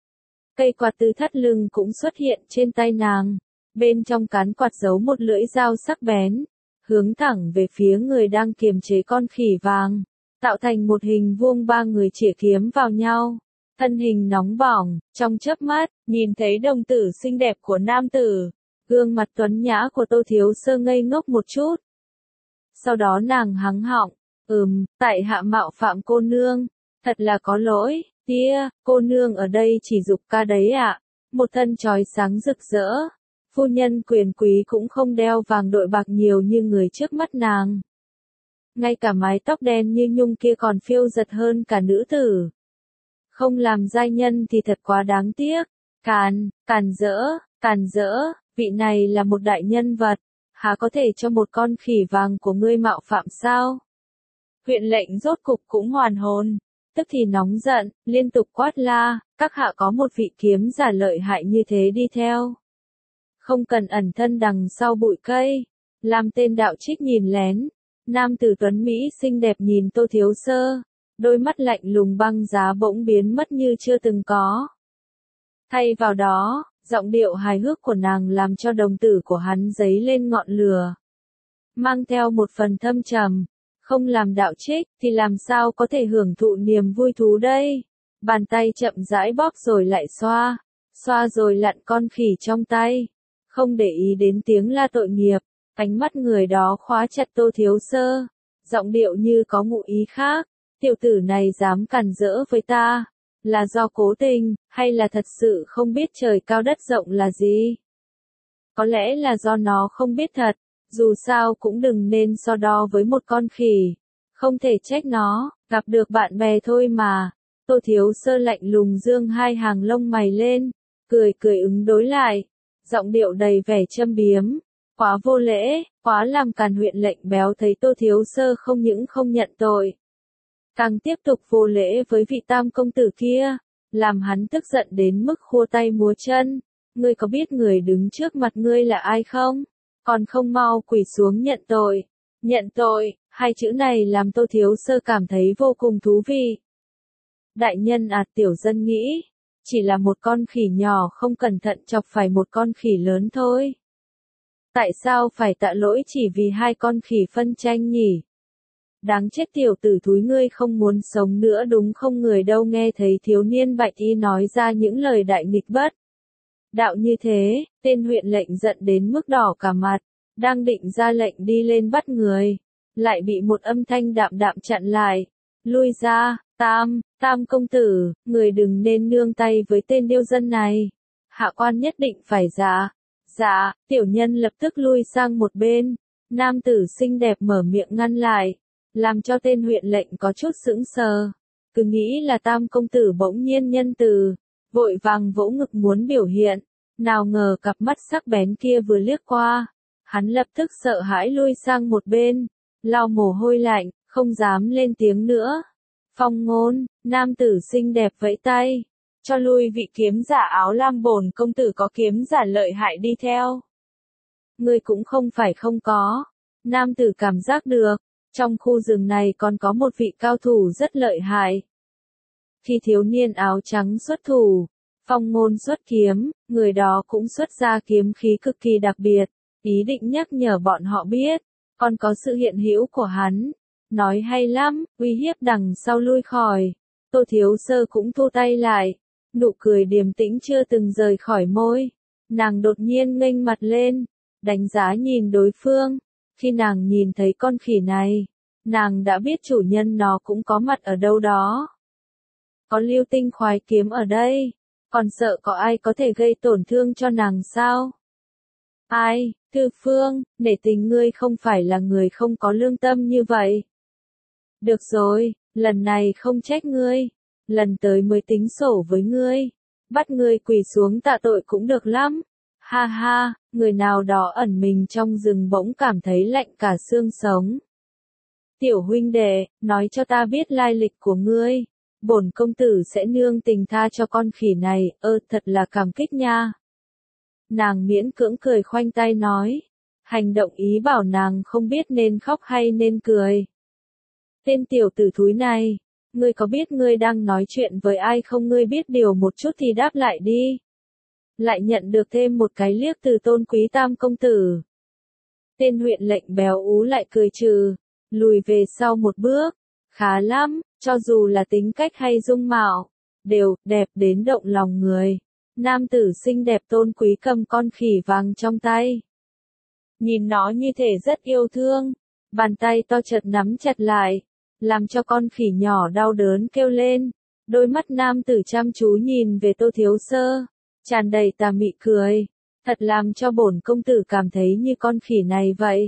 Cây quạt từ thắt lưng cũng xuất hiện trên tay nàng, bên trong cán quạt giấu một lưỡi dao sắc bén, hướng thẳng về phía người đang kiềm chế con khỉ vàng, tạo thành một hình vuông ba người chĩa kiếm vào nhau. Thân hình nóng bỏng, trong chớp mắt, nhìn thấy đồng tử xinh đẹp của nam tử, gương mặt tuấn nhã của Tô Thiếu Sơ ngây ngốc một chút. Sau đó nàng hắng họng, ừm, tại hạ mạo phạm cô nương, thật là có lỗi, tia, cô nương ở đây chỉ dục ca đấy ạ, một thân trói sáng rực rỡ, phu nhân quyền quý cũng không đeo vàng đội bạc nhiều như người trước mắt nàng. Ngay cả mái tóc đen như nhung kia còn phiêu giật hơn cả nữ tử. Không làm giai nhân thì thật quá đáng tiếc, càn, càn rỡ, càn rỡ, vị này là một đại nhân vật, há có thể cho một con khỉ vàng của ngươi mạo phạm sao? Huyện lệnh rốt cục cũng hoàn hồn, tức thì nóng giận, liên tục quát la, các hạ có một vị kiếm giả lợi hại như thế đi theo. Không cần ẩn thân đằng sau bụi cây, làm tên đạo trích nhìn lén, nam tử tuấn Mỹ xinh đẹp nhìn Tô Thiếu Sơ, đôi mắt lạnh lùng băng giá bỗng biến mất như chưa từng có. Thay vào đó, giọng điệu hài hước của nàng làm cho đồng tử của hắn dấy lên ngọn lửa. Mang theo một phần thâm trầm, không làm đạo trích thì làm sao có thể hưởng thụ niềm vui thú đây. Bàn tay chậm rãi bóp rồi lại xoa, xoa rồi lặn con khỉ trong tay. Không để ý đến tiếng la tội nghiệp, ánh mắt người đó khóa chặt Tô Thiếu Sơ, giọng điệu như có ngụ ý khác. Tiểu tử này dám cản rỡ với ta, là do cố tình, hay là thật sự không biết trời cao đất rộng là gì? Có lẽ là do nó không biết thật, dù sao cũng đừng nên so đo với một con khỉ. Không thể trách nó, gặp được bạn bè thôi mà. Tô Thiếu Sơ lạnh lùng dương hai hàng lông mày lên, cười cười ứng đối lại, giọng điệu đầy vẻ châm biếm. Quá vô lễ, quá làm càn. Huyện lệnh béo thấy Tô Thiếu Sơ không những không nhận tội, càng tiếp tục vô lễ với vị Tam công tử kia, làm hắn tức giận đến mức khua tay múa chân. Ngươi có biết người đứng trước mặt ngươi là ai không? Còn không mau quỳ xuống nhận tội. Nhận tội, hai chữ này làm Tô Thiếu Sơ cảm thấy vô cùng thú vị. Đại nhân à, tiểu dân nghĩ, chỉ là một con khỉ nhỏ không cẩn thận chọc phải một con khỉ lớn thôi. Tại sao phải tạ lỗi chỉ vì hai con khỉ phân tranh nhỉ? Đáng chết, tiểu tử thúi, ngươi không muốn sống nữa đúng không? Người đâu nghe thấy thiếu niên bạch y nói ra những lời đại nghịch bất đạo như thế, tên huyện lệnh giận đến mức đỏ cả mặt, đang định ra lệnh đi lên bắt người, lại bị một âm thanh đạm đạm chặn lại. Lui ra, Tam, Tam công tử, người đừng nên nương tay với tên điêu dân này. Hạ quan nhất định phải dạ. Dạ, tiểu nhân lập tức lui sang một bên. Nam tử xinh đẹp mở miệng ngăn lại, làm cho tên huyện lệnh có chút sững sờ. Cứ nghĩ là Tam công tử bỗng nhiên nhân từ, vội vàng vỗ ngực muốn biểu hiện, nào ngờ cặp mắt sắc bén kia vừa liếc qua, hắn lập tức sợ hãi lui sang một bên, lau mồ hôi lạnh, không dám lên tiếng nữa. Phong Ngôn, nam tử xinh đẹp vẫy tay, cho lui vị kiếm giả áo lam bổn công tử có kiếm giả lợi hại đi theo. Ngươi cũng không phải không có. Nam tử cảm giác được, trong khu rừng này còn có một vị cao thủ rất lợi hại. Khi thiếu niên áo trắng xuất thủ, Phong Ngôn xuất kiếm, người đó cũng xuất ra kiếm khí cực kỳ đặc biệt, ý định nhắc nhở bọn họ biết, còn có sự hiện hữu của hắn. Nói hay lắm, uy hiếp đằng sau lui khỏi. Tô Thiếu Sơ cũng thu tay lại, nụ cười điềm tĩnh chưa từng rời khỏi môi. Nàng đột nhiên nghênh mặt lên, đánh giá nhìn đối phương. Khi nàng nhìn thấy con khỉ này, nàng đã biết chủ nhân nó cũng có mặt ở đâu đó. Có lưu tinh khoái kiếm ở đây, còn sợ có ai có thể gây tổn thương cho nàng sao? Ai, Thư Phương, nể tình ngươi không phải là người không có lương tâm như vậy. Được rồi, lần này không trách ngươi, lần tới mới tính sổ với ngươi, bắt ngươi quỳ xuống tạ tội cũng được lắm. Ha ha, người nào đó ẩn mình trong rừng bỗng cảm thấy lạnh cả xương sống. Tiểu huynh đệ, nói cho ta biết lai lịch của ngươi, bổn công tử sẽ nương tình tha cho con khỉ này, ơ thật là cảm kích nha. Nàng miễn cưỡng cười khoanh tay nói, hành động ý bảo nàng không biết nên khóc hay nên cười. Tên tiểu tử thúi này, ngươi có biết ngươi đang nói chuyện với ai không? Ngươi biết điều một chút thì đáp lại đi. Lại nhận được thêm một cái liếc từ Tôn Quý Tam công tử. Tên huyện lệnh béo ú lại cười trừ, lùi về sau một bước. Khá lắm, cho dù là tính cách hay dung mạo, đều đẹp đến động lòng người. Nam tử xinh đẹp Tôn Quý cầm con khỉ vàng trong tay. Nhìn nó như thể rất yêu thương, bàn tay to chợt nắm chặt lại, làm cho con khỉ nhỏ đau đớn kêu lên. Đôi mắt nam tử chăm chú nhìn về Tô Thiếu Sơ, tràn đầy tà mị cười, thật làm cho bổn công tử cảm thấy như con khỉ này vậy.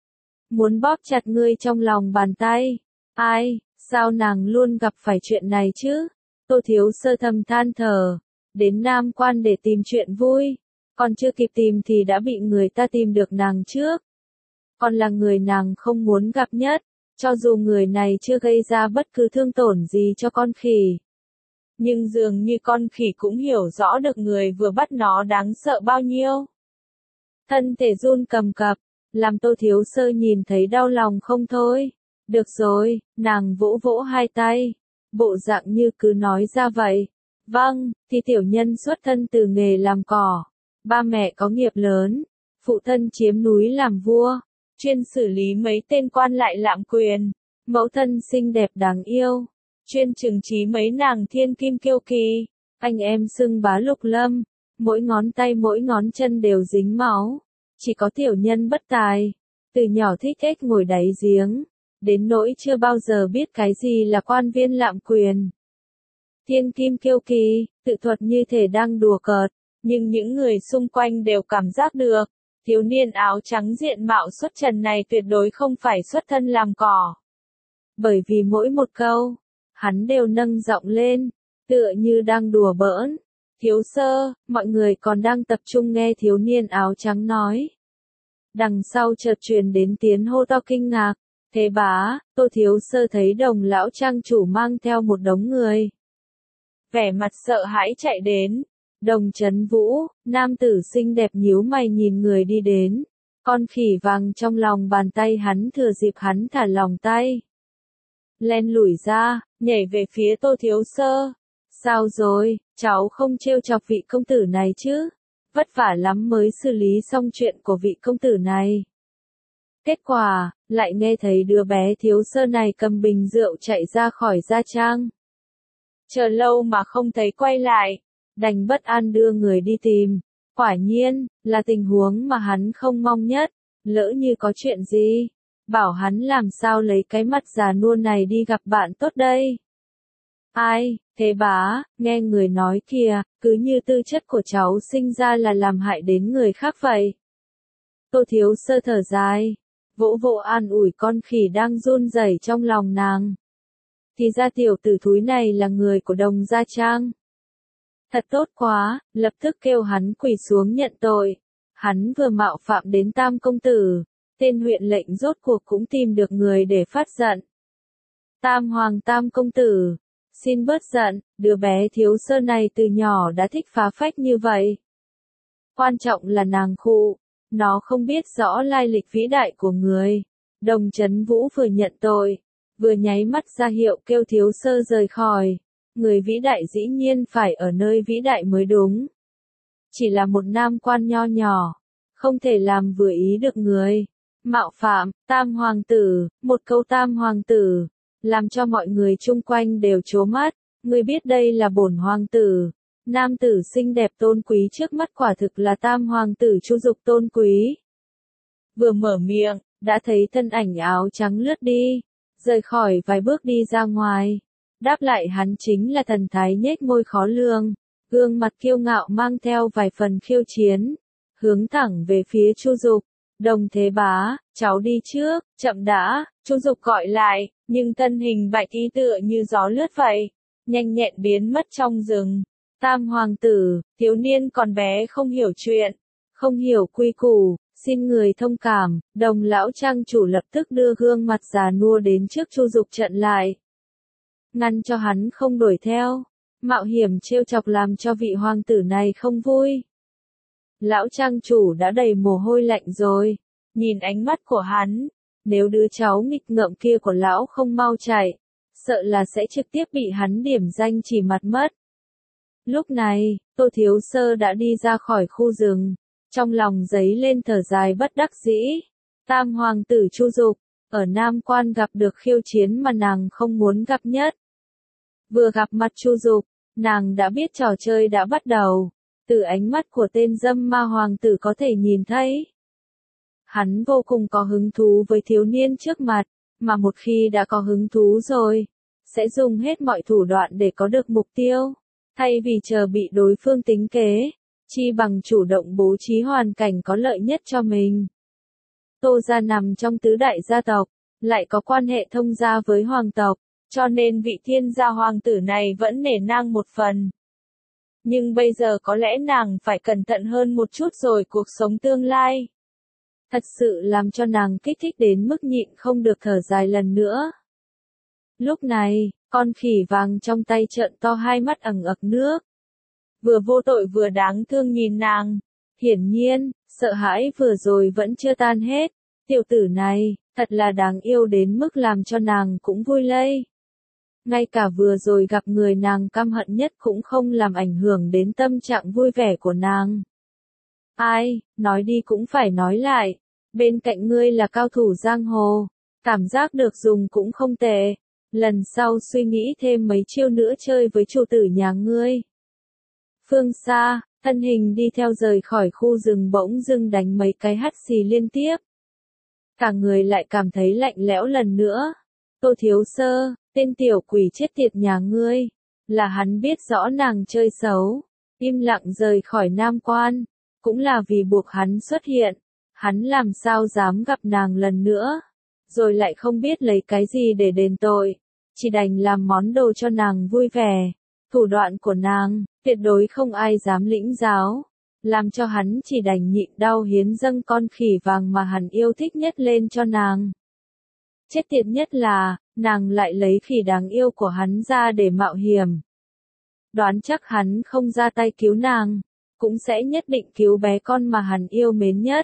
Muốn bóp chặt ngươi trong lòng bàn tay. Ai, sao nàng luôn gặp phải chuyện này chứ? Tô Thiếu Sơ thầm than thở, đến Nam Quan để tìm chuyện vui, còn chưa kịp tìm thì đã bị người ta tìm được nàng trước. Còn là người nàng không muốn gặp nhất, cho dù người này chưa gây ra bất cứ thương tổn gì cho con khỉ. Nhưng dường như con khỉ cũng hiểu rõ được người vừa bắt nó đáng sợ bao nhiêu. Thân thể run cầm cập, làm Tô Thiếu Sơ nhìn thấy đau lòng không thôi. Được rồi, nàng vỗ vỗ hai tay, bộ dạng như cứ nói ra vậy. Vâng, thì tiểu nhân xuất thân từ nghề làm cỏ. Ba mẹ có nghiệp lớn, phụ thân chiếm núi làm vua, chuyên xử lý mấy tên quan lại lạm quyền. Mẫu thân xinh đẹp đáng yêu, chuyên trừng trí mấy nàng thiên kim kiêu kỳ. Anh em xưng bá lục lâm, mỗi ngón tay mỗi ngón chân đều dính máu. Chỉ có tiểu nhân bất tài, từ nhỏ thích ếch ngồi đáy giếng, đến nỗi chưa bao giờ biết cái gì là quan viên lạm quyền. Thiên kim kiêu kỳ, tự thuật như thể đang đùa cợt, nhưng những người xung quanh đều cảm giác được, thiếu niên áo trắng diện mạo xuất trần này tuyệt đối không phải xuất thân làm cỏ. Bởi vì mỗi một câu, hắn đều nâng giọng lên, tựa như đang đùa bỡn. Thiếu Sơ, mọi người còn đang tập trung nghe thiếu niên áo trắng nói. Đằng sau chợt truyền đến tiếng hô to kinh ngạc. Thế bá, Tô Thiếu Sơ thấy Đồng lão trang chủ mang theo một đống người. Vẻ mặt sợ hãi chạy đến. Đồng Chấn Vũ, nam tử xinh đẹp nhíu mày nhìn người đi đến. Con khỉ vàng trong lòng bàn tay hắn thừa dịp hắn thả lòng tay. Len lủi ra, nhảy về phía Tô Thiếu Sơ. Sao rồi, cháu không trêu chọc vị công tử này chứ? Vất vả lắm mới xử lý xong chuyện của vị công tử này. Kết quả, lại nghe thấy đứa bé Thiếu Sơ này cầm bình rượu chạy ra khỏi gia trang. Chờ lâu mà không thấy quay lại, đành bất an đưa người đi tìm. Quả nhiên, là tình huống mà hắn không mong nhất, lỡ như có chuyện gì, bảo hắn làm sao lấy cái mặt già nua này đi gặp bạn tốt đây. Ai, thế bá, nghe người nói kìa, cứ như tư chất của cháu sinh ra là làm hại đến người khác vậy. Tô Thiếu Sơ thở dài, vỗ vỗ an ủi con khỉ đang run rẩy trong lòng nàng. Thì ra tiểu tử thúi này là người của Đồng Gia Trang. Thật tốt quá, lập tức kêu hắn quỳ xuống nhận tội. Hắn vừa mạo phạm đến Tam công tử, tên huyện lệnh rốt cuộc cũng tìm được người để phát giận. Tam hoàng tam công tử, xin bớt giận, đứa bé thiếu sơ này từ nhỏ đã thích phá phách như vậy. Quan trọng là nàng khụ, nó không biết rõ lai lịch vĩ đại của người. Đồng Chấn Vũ vừa nhận tội, vừa nháy mắt ra hiệu kêu thiếu sơ rời khỏi. Người vĩ đại dĩ nhiên phải ở nơi vĩ đại mới đúng. Chỉ là một nam quan nho nhỏ, không thể làm vừa ý được người. Mạo phạm, tam hoàng tử, một câu tam hoàng tử, làm cho mọi người chung quanh đều trố mắt. Người biết đây là bổn hoàng tử, nam tử xinh đẹp tôn quý trước mắt quả thực là tam hoàng tử Chu Dục tôn quý. Vừa mở miệng, đã thấy thân ảnh áo trắng lướt đi, rời khỏi vài bước đi ra ngoài. Đáp lại hắn chính là thần thái nhếch môi khó lường, gương mặt kiêu ngạo mang theo vài phần khiêu chiến, hướng thẳng về phía Chu Dục. Đồng Thế Bá, cháu đi trước, chậm đã, Chu Dục gọi lại, nhưng thân hình bạch y tựa như gió lướt vậy, nhanh nhẹn biến mất trong rừng. Tam hoàng tử, thiếu niên còn bé không hiểu chuyện, không hiểu quy củ, xin người thông cảm. Đồng lão trang chủ lập tức đưa gương mặt già nua đến trước Chu Dục chặn lại, ngăn cho hắn không đuổi theo, mạo hiểm trêu chọc làm cho vị hoàng tử này không vui. Lão trang chủ đã đầy mồ hôi lạnh rồi, nhìn ánh mắt của hắn, nếu đứa cháu nghịch ngợm kia của lão không mau chạy, sợ là sẽ trực tiếp bị hắn điểm danh chỉ mặt mất. Lúc này, Tô Thiếu Sơ đã đi ra khỏi khu rừng, trong lòng dấy lên thở dài bất đắc dĩ. Tam hoàng tử Chu Dục, ở Nam Quan gặp được khiêu chiến mà nàng không muốn gặp nhất. Vừa gặp mặt Chu Dục, nàng đã biết trò chơi đã bắt đầu, từ ánh mắt của tên dâm ma hoàng tử có thể nhìn thấy. Hắn vô cùng có hứng thú với thiếu niên trước mặt, mà một khi đã có hứng thú rồi, sẽ dùng hết mọi thủ đoạn để có được mục tiêu, thay vì chờ bị đối phương tính kế, chi bằng chủ động bố trí hoàn cảnh có lợi nhất cho mình. Tô gia nằm trong tứ đại gia tộc, lại có quan hệ thông gia với hoàng tộc, cho nên vị thiên gia hoàng tử này vẫn nể nang một phần. Nhưng bây giờ có lẽ nàng phải cẩn thận hơn một chút rồi, cuộc sống tương lai thật sự làm cho nàng kích thích đến mức nhịn không được thở dài lần nữa. Lúc này, con khỉ vàng trong tay trợn to hai mắt ẩn ực nước, vừa vô tội vừa đáng thương nhìn nàng. Hiển nhiên, sợ hãi vừa rồi vẫn chưa tan hết. Tiểu tử này, thật là đáng yêu đến mức làm cho nàng cũng vui lây. Ngay cả vừa rồi gặp người nàng căm hận nhất cũng không làm ảnh hưởng đến tâm trạng vui vẻ của nàng. Ai, nói đi cũng phải nói lại, bên cạnh ngươi là cao thủ giang hồ, cảm giác được dùng cũng không tệ. Lần sau suy nghĩ thêm mấy chiêu nữa chơi với chủ tử nhà ngươi. Phương xa, thân hình đi theo rời khỏi khu rừng bỗng dưng đánh mấy cái hắt xì liên tiếp. Cả người lại cảm thấy lạnh lẽo lần nữa. Tô Thiếu Sơ, tên tiểu quỷ chết tiệt nhà ngươi, là hắn biết rõ nàng chơi xấu, im lặng rời khỏi Nam Quan, cũng là vì buộc hắn xuất hiện. Hắn làm sao dám gặp nàng lần nữa, rồi lại không biết lấy cái gì để đền tội, chỉ đành làm món đồ cho nàng vui vẻ. Thủ đoạn của nàng, tuyệt đối không ai dám lĩnh giáo, làm cho hắn chỉ đành nhịn đau hiến dâng con khỉ vàng mà hắn yêu thích nhất lên cho nàng. Chết tiệt nhất là, nàng lại lấy khỉ đáng yêu của hắn ra để mạo hiểm. Đoán chắc hắn không ra tay cứu nàng, cũng sẽ nhất định cứu bé con mà hắn yêu mến nhất.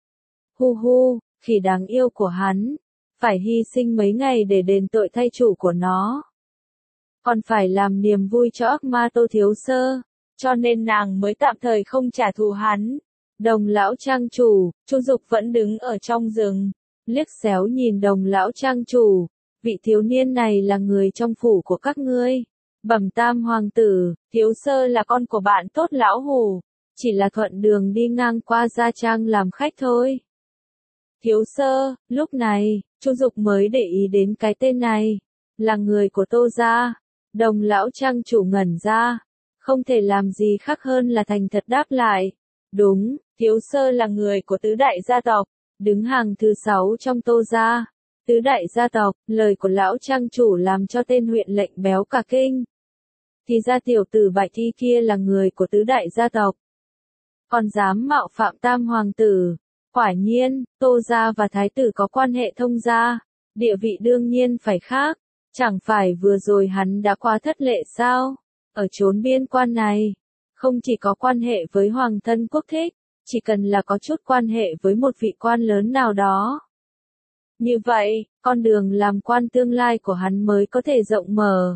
Hu hu, khỉ đáng yêu của hắn, phải hy sinh mấy ngày để đền tội thay chủ của nó. Còn phải làm niềm vui cho ác ma Tô Thiếu Sơ, cho nên nàng mới tạm thời không trả thù hắn. Đồng lão trang chủ, Chu Dục vẫn đứng ở trong rừng, liếc xéo nhìn đồng lão trang chủ, vị thiếu niên này là người trong phủ của các ngươi. Bẩm tam hoàng tử, Thiếu Sơ là con của bạn tốt lão hủ, chỉ là thuận đường đi ngang qua gia trang làm khách thôi. Thiếu Sơ, lúc này, Chu Dục mới để ý đến cái tên này, là người của Tô gia. Đồng lão trang chủ ngẩn ra, không thể làm gì khác hơn là thành thật đáp lại. Đúng, Thiếu Sơ là người của tứ đại gia tộc, đứng hàng thứ sáu trong Tô gia. Tứ đại gia tộc, lời của lão trang chủ làm cho tên huyện lệnh béo cả kinh. Thì ra tiểu tử Bạch Thi kia là người của tứ đại gia tộc, còn dám mạo phạm tam hoàng tử. Quả nhiên, Tô gia và thái tử có quan hệ thông gia, địa vị đương nhiên phải khác, chẳng phải vừa rồi hắn đã quá thất lệ sao? Ở chốn biên quan này, không chỉ có quan hệ với hoàng thân quốc thích, chỉ cần là có chút quan hệ với một vị quan lớn nào đó. Như vậy, con đường làm quan tương lai của hắn mới có thể rộng mở.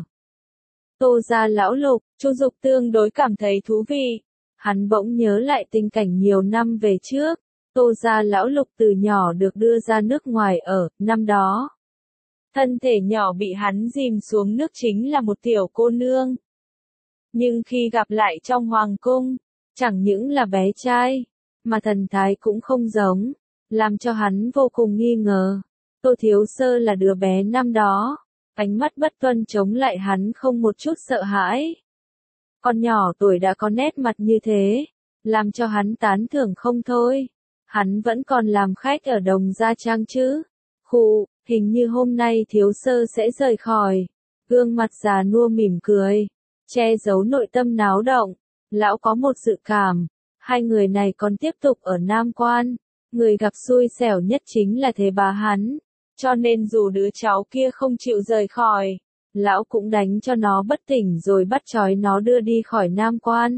Tô gia lão Lục, Chu Dục tương đối cảm thấy thú vị. Hắn bỗng nhớ lại tình cảnh nhiều năm về trước. Tô gia lão Lục từ nhỏ được đưa ra nước ngoài ở, năm đó. Thân thể nhỏ bị hắn dìm xuống nước chính là một tiểu cô nương. Nhưng khi gặp lại trong hoàng cung, chẳng những là bé trai, mà thần thái cũng không giống, làm cho hắn vô cùng nghi ngờ. Tô Thiếu Sơ là đứa bé năm đó, ánh mắt bất tuân chống lại hắn không một chút sợ hãi. Con nhỏ tuổi đã có nét mặt như thế, làm cho hắn tán thưởng không thôi. Hắn vẫn còn làm khách ở Đồng Gia Trang chứ. Khụ, hình như hôm nay Thiếu Sơ sẽ rời khỏi. Gương mặt già nua mỉm cười, che giấu nội tâm náo động. Lão có một dự cảm, hai người này còn tiếp tục ở Nam Quan. Người gặp xui xẻo nhất chính là thế bà hắn. Cho nên dù đứa cháu kia không chịu rời khỏi, lão cũng đánh cho nó bất tỉnh rồi bắt trói nó đưa đi khỏi Nam Quan.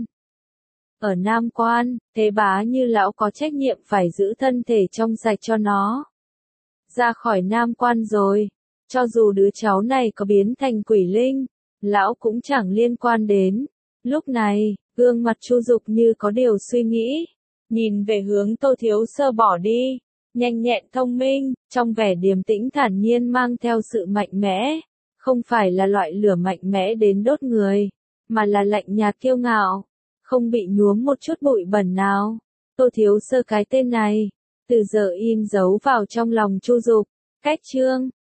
Ở Nam Quan, thế bá như lão có trách nhiệm phải giữ thân thể trong sạch cho nó. Ra khỏi Nam Quan rồi, cho dù đứa cháu này có biến thành quỷ linh, lão cũng chẳng liên quan đến. Lúc này, gương mặt Chu Dục như có điều suy nghĩ, nhìn về hướng Tô Thiếu Sơ bỏ đi, nhanh nhẹn thông minh, trong vẻ điềm tĩnh thản nhiên mang theo sự mạnh mẽ, không phải là loại lửa mạnh mẽ đến đốt người, mà là lạnh nhạt kiêu ngạo, không bị nhuốm một chút bụi bẩn nào. Tô Thiếu Sơ cái tên này, từ giờ in dấu vào trong lòng Chu Dục. Cách chương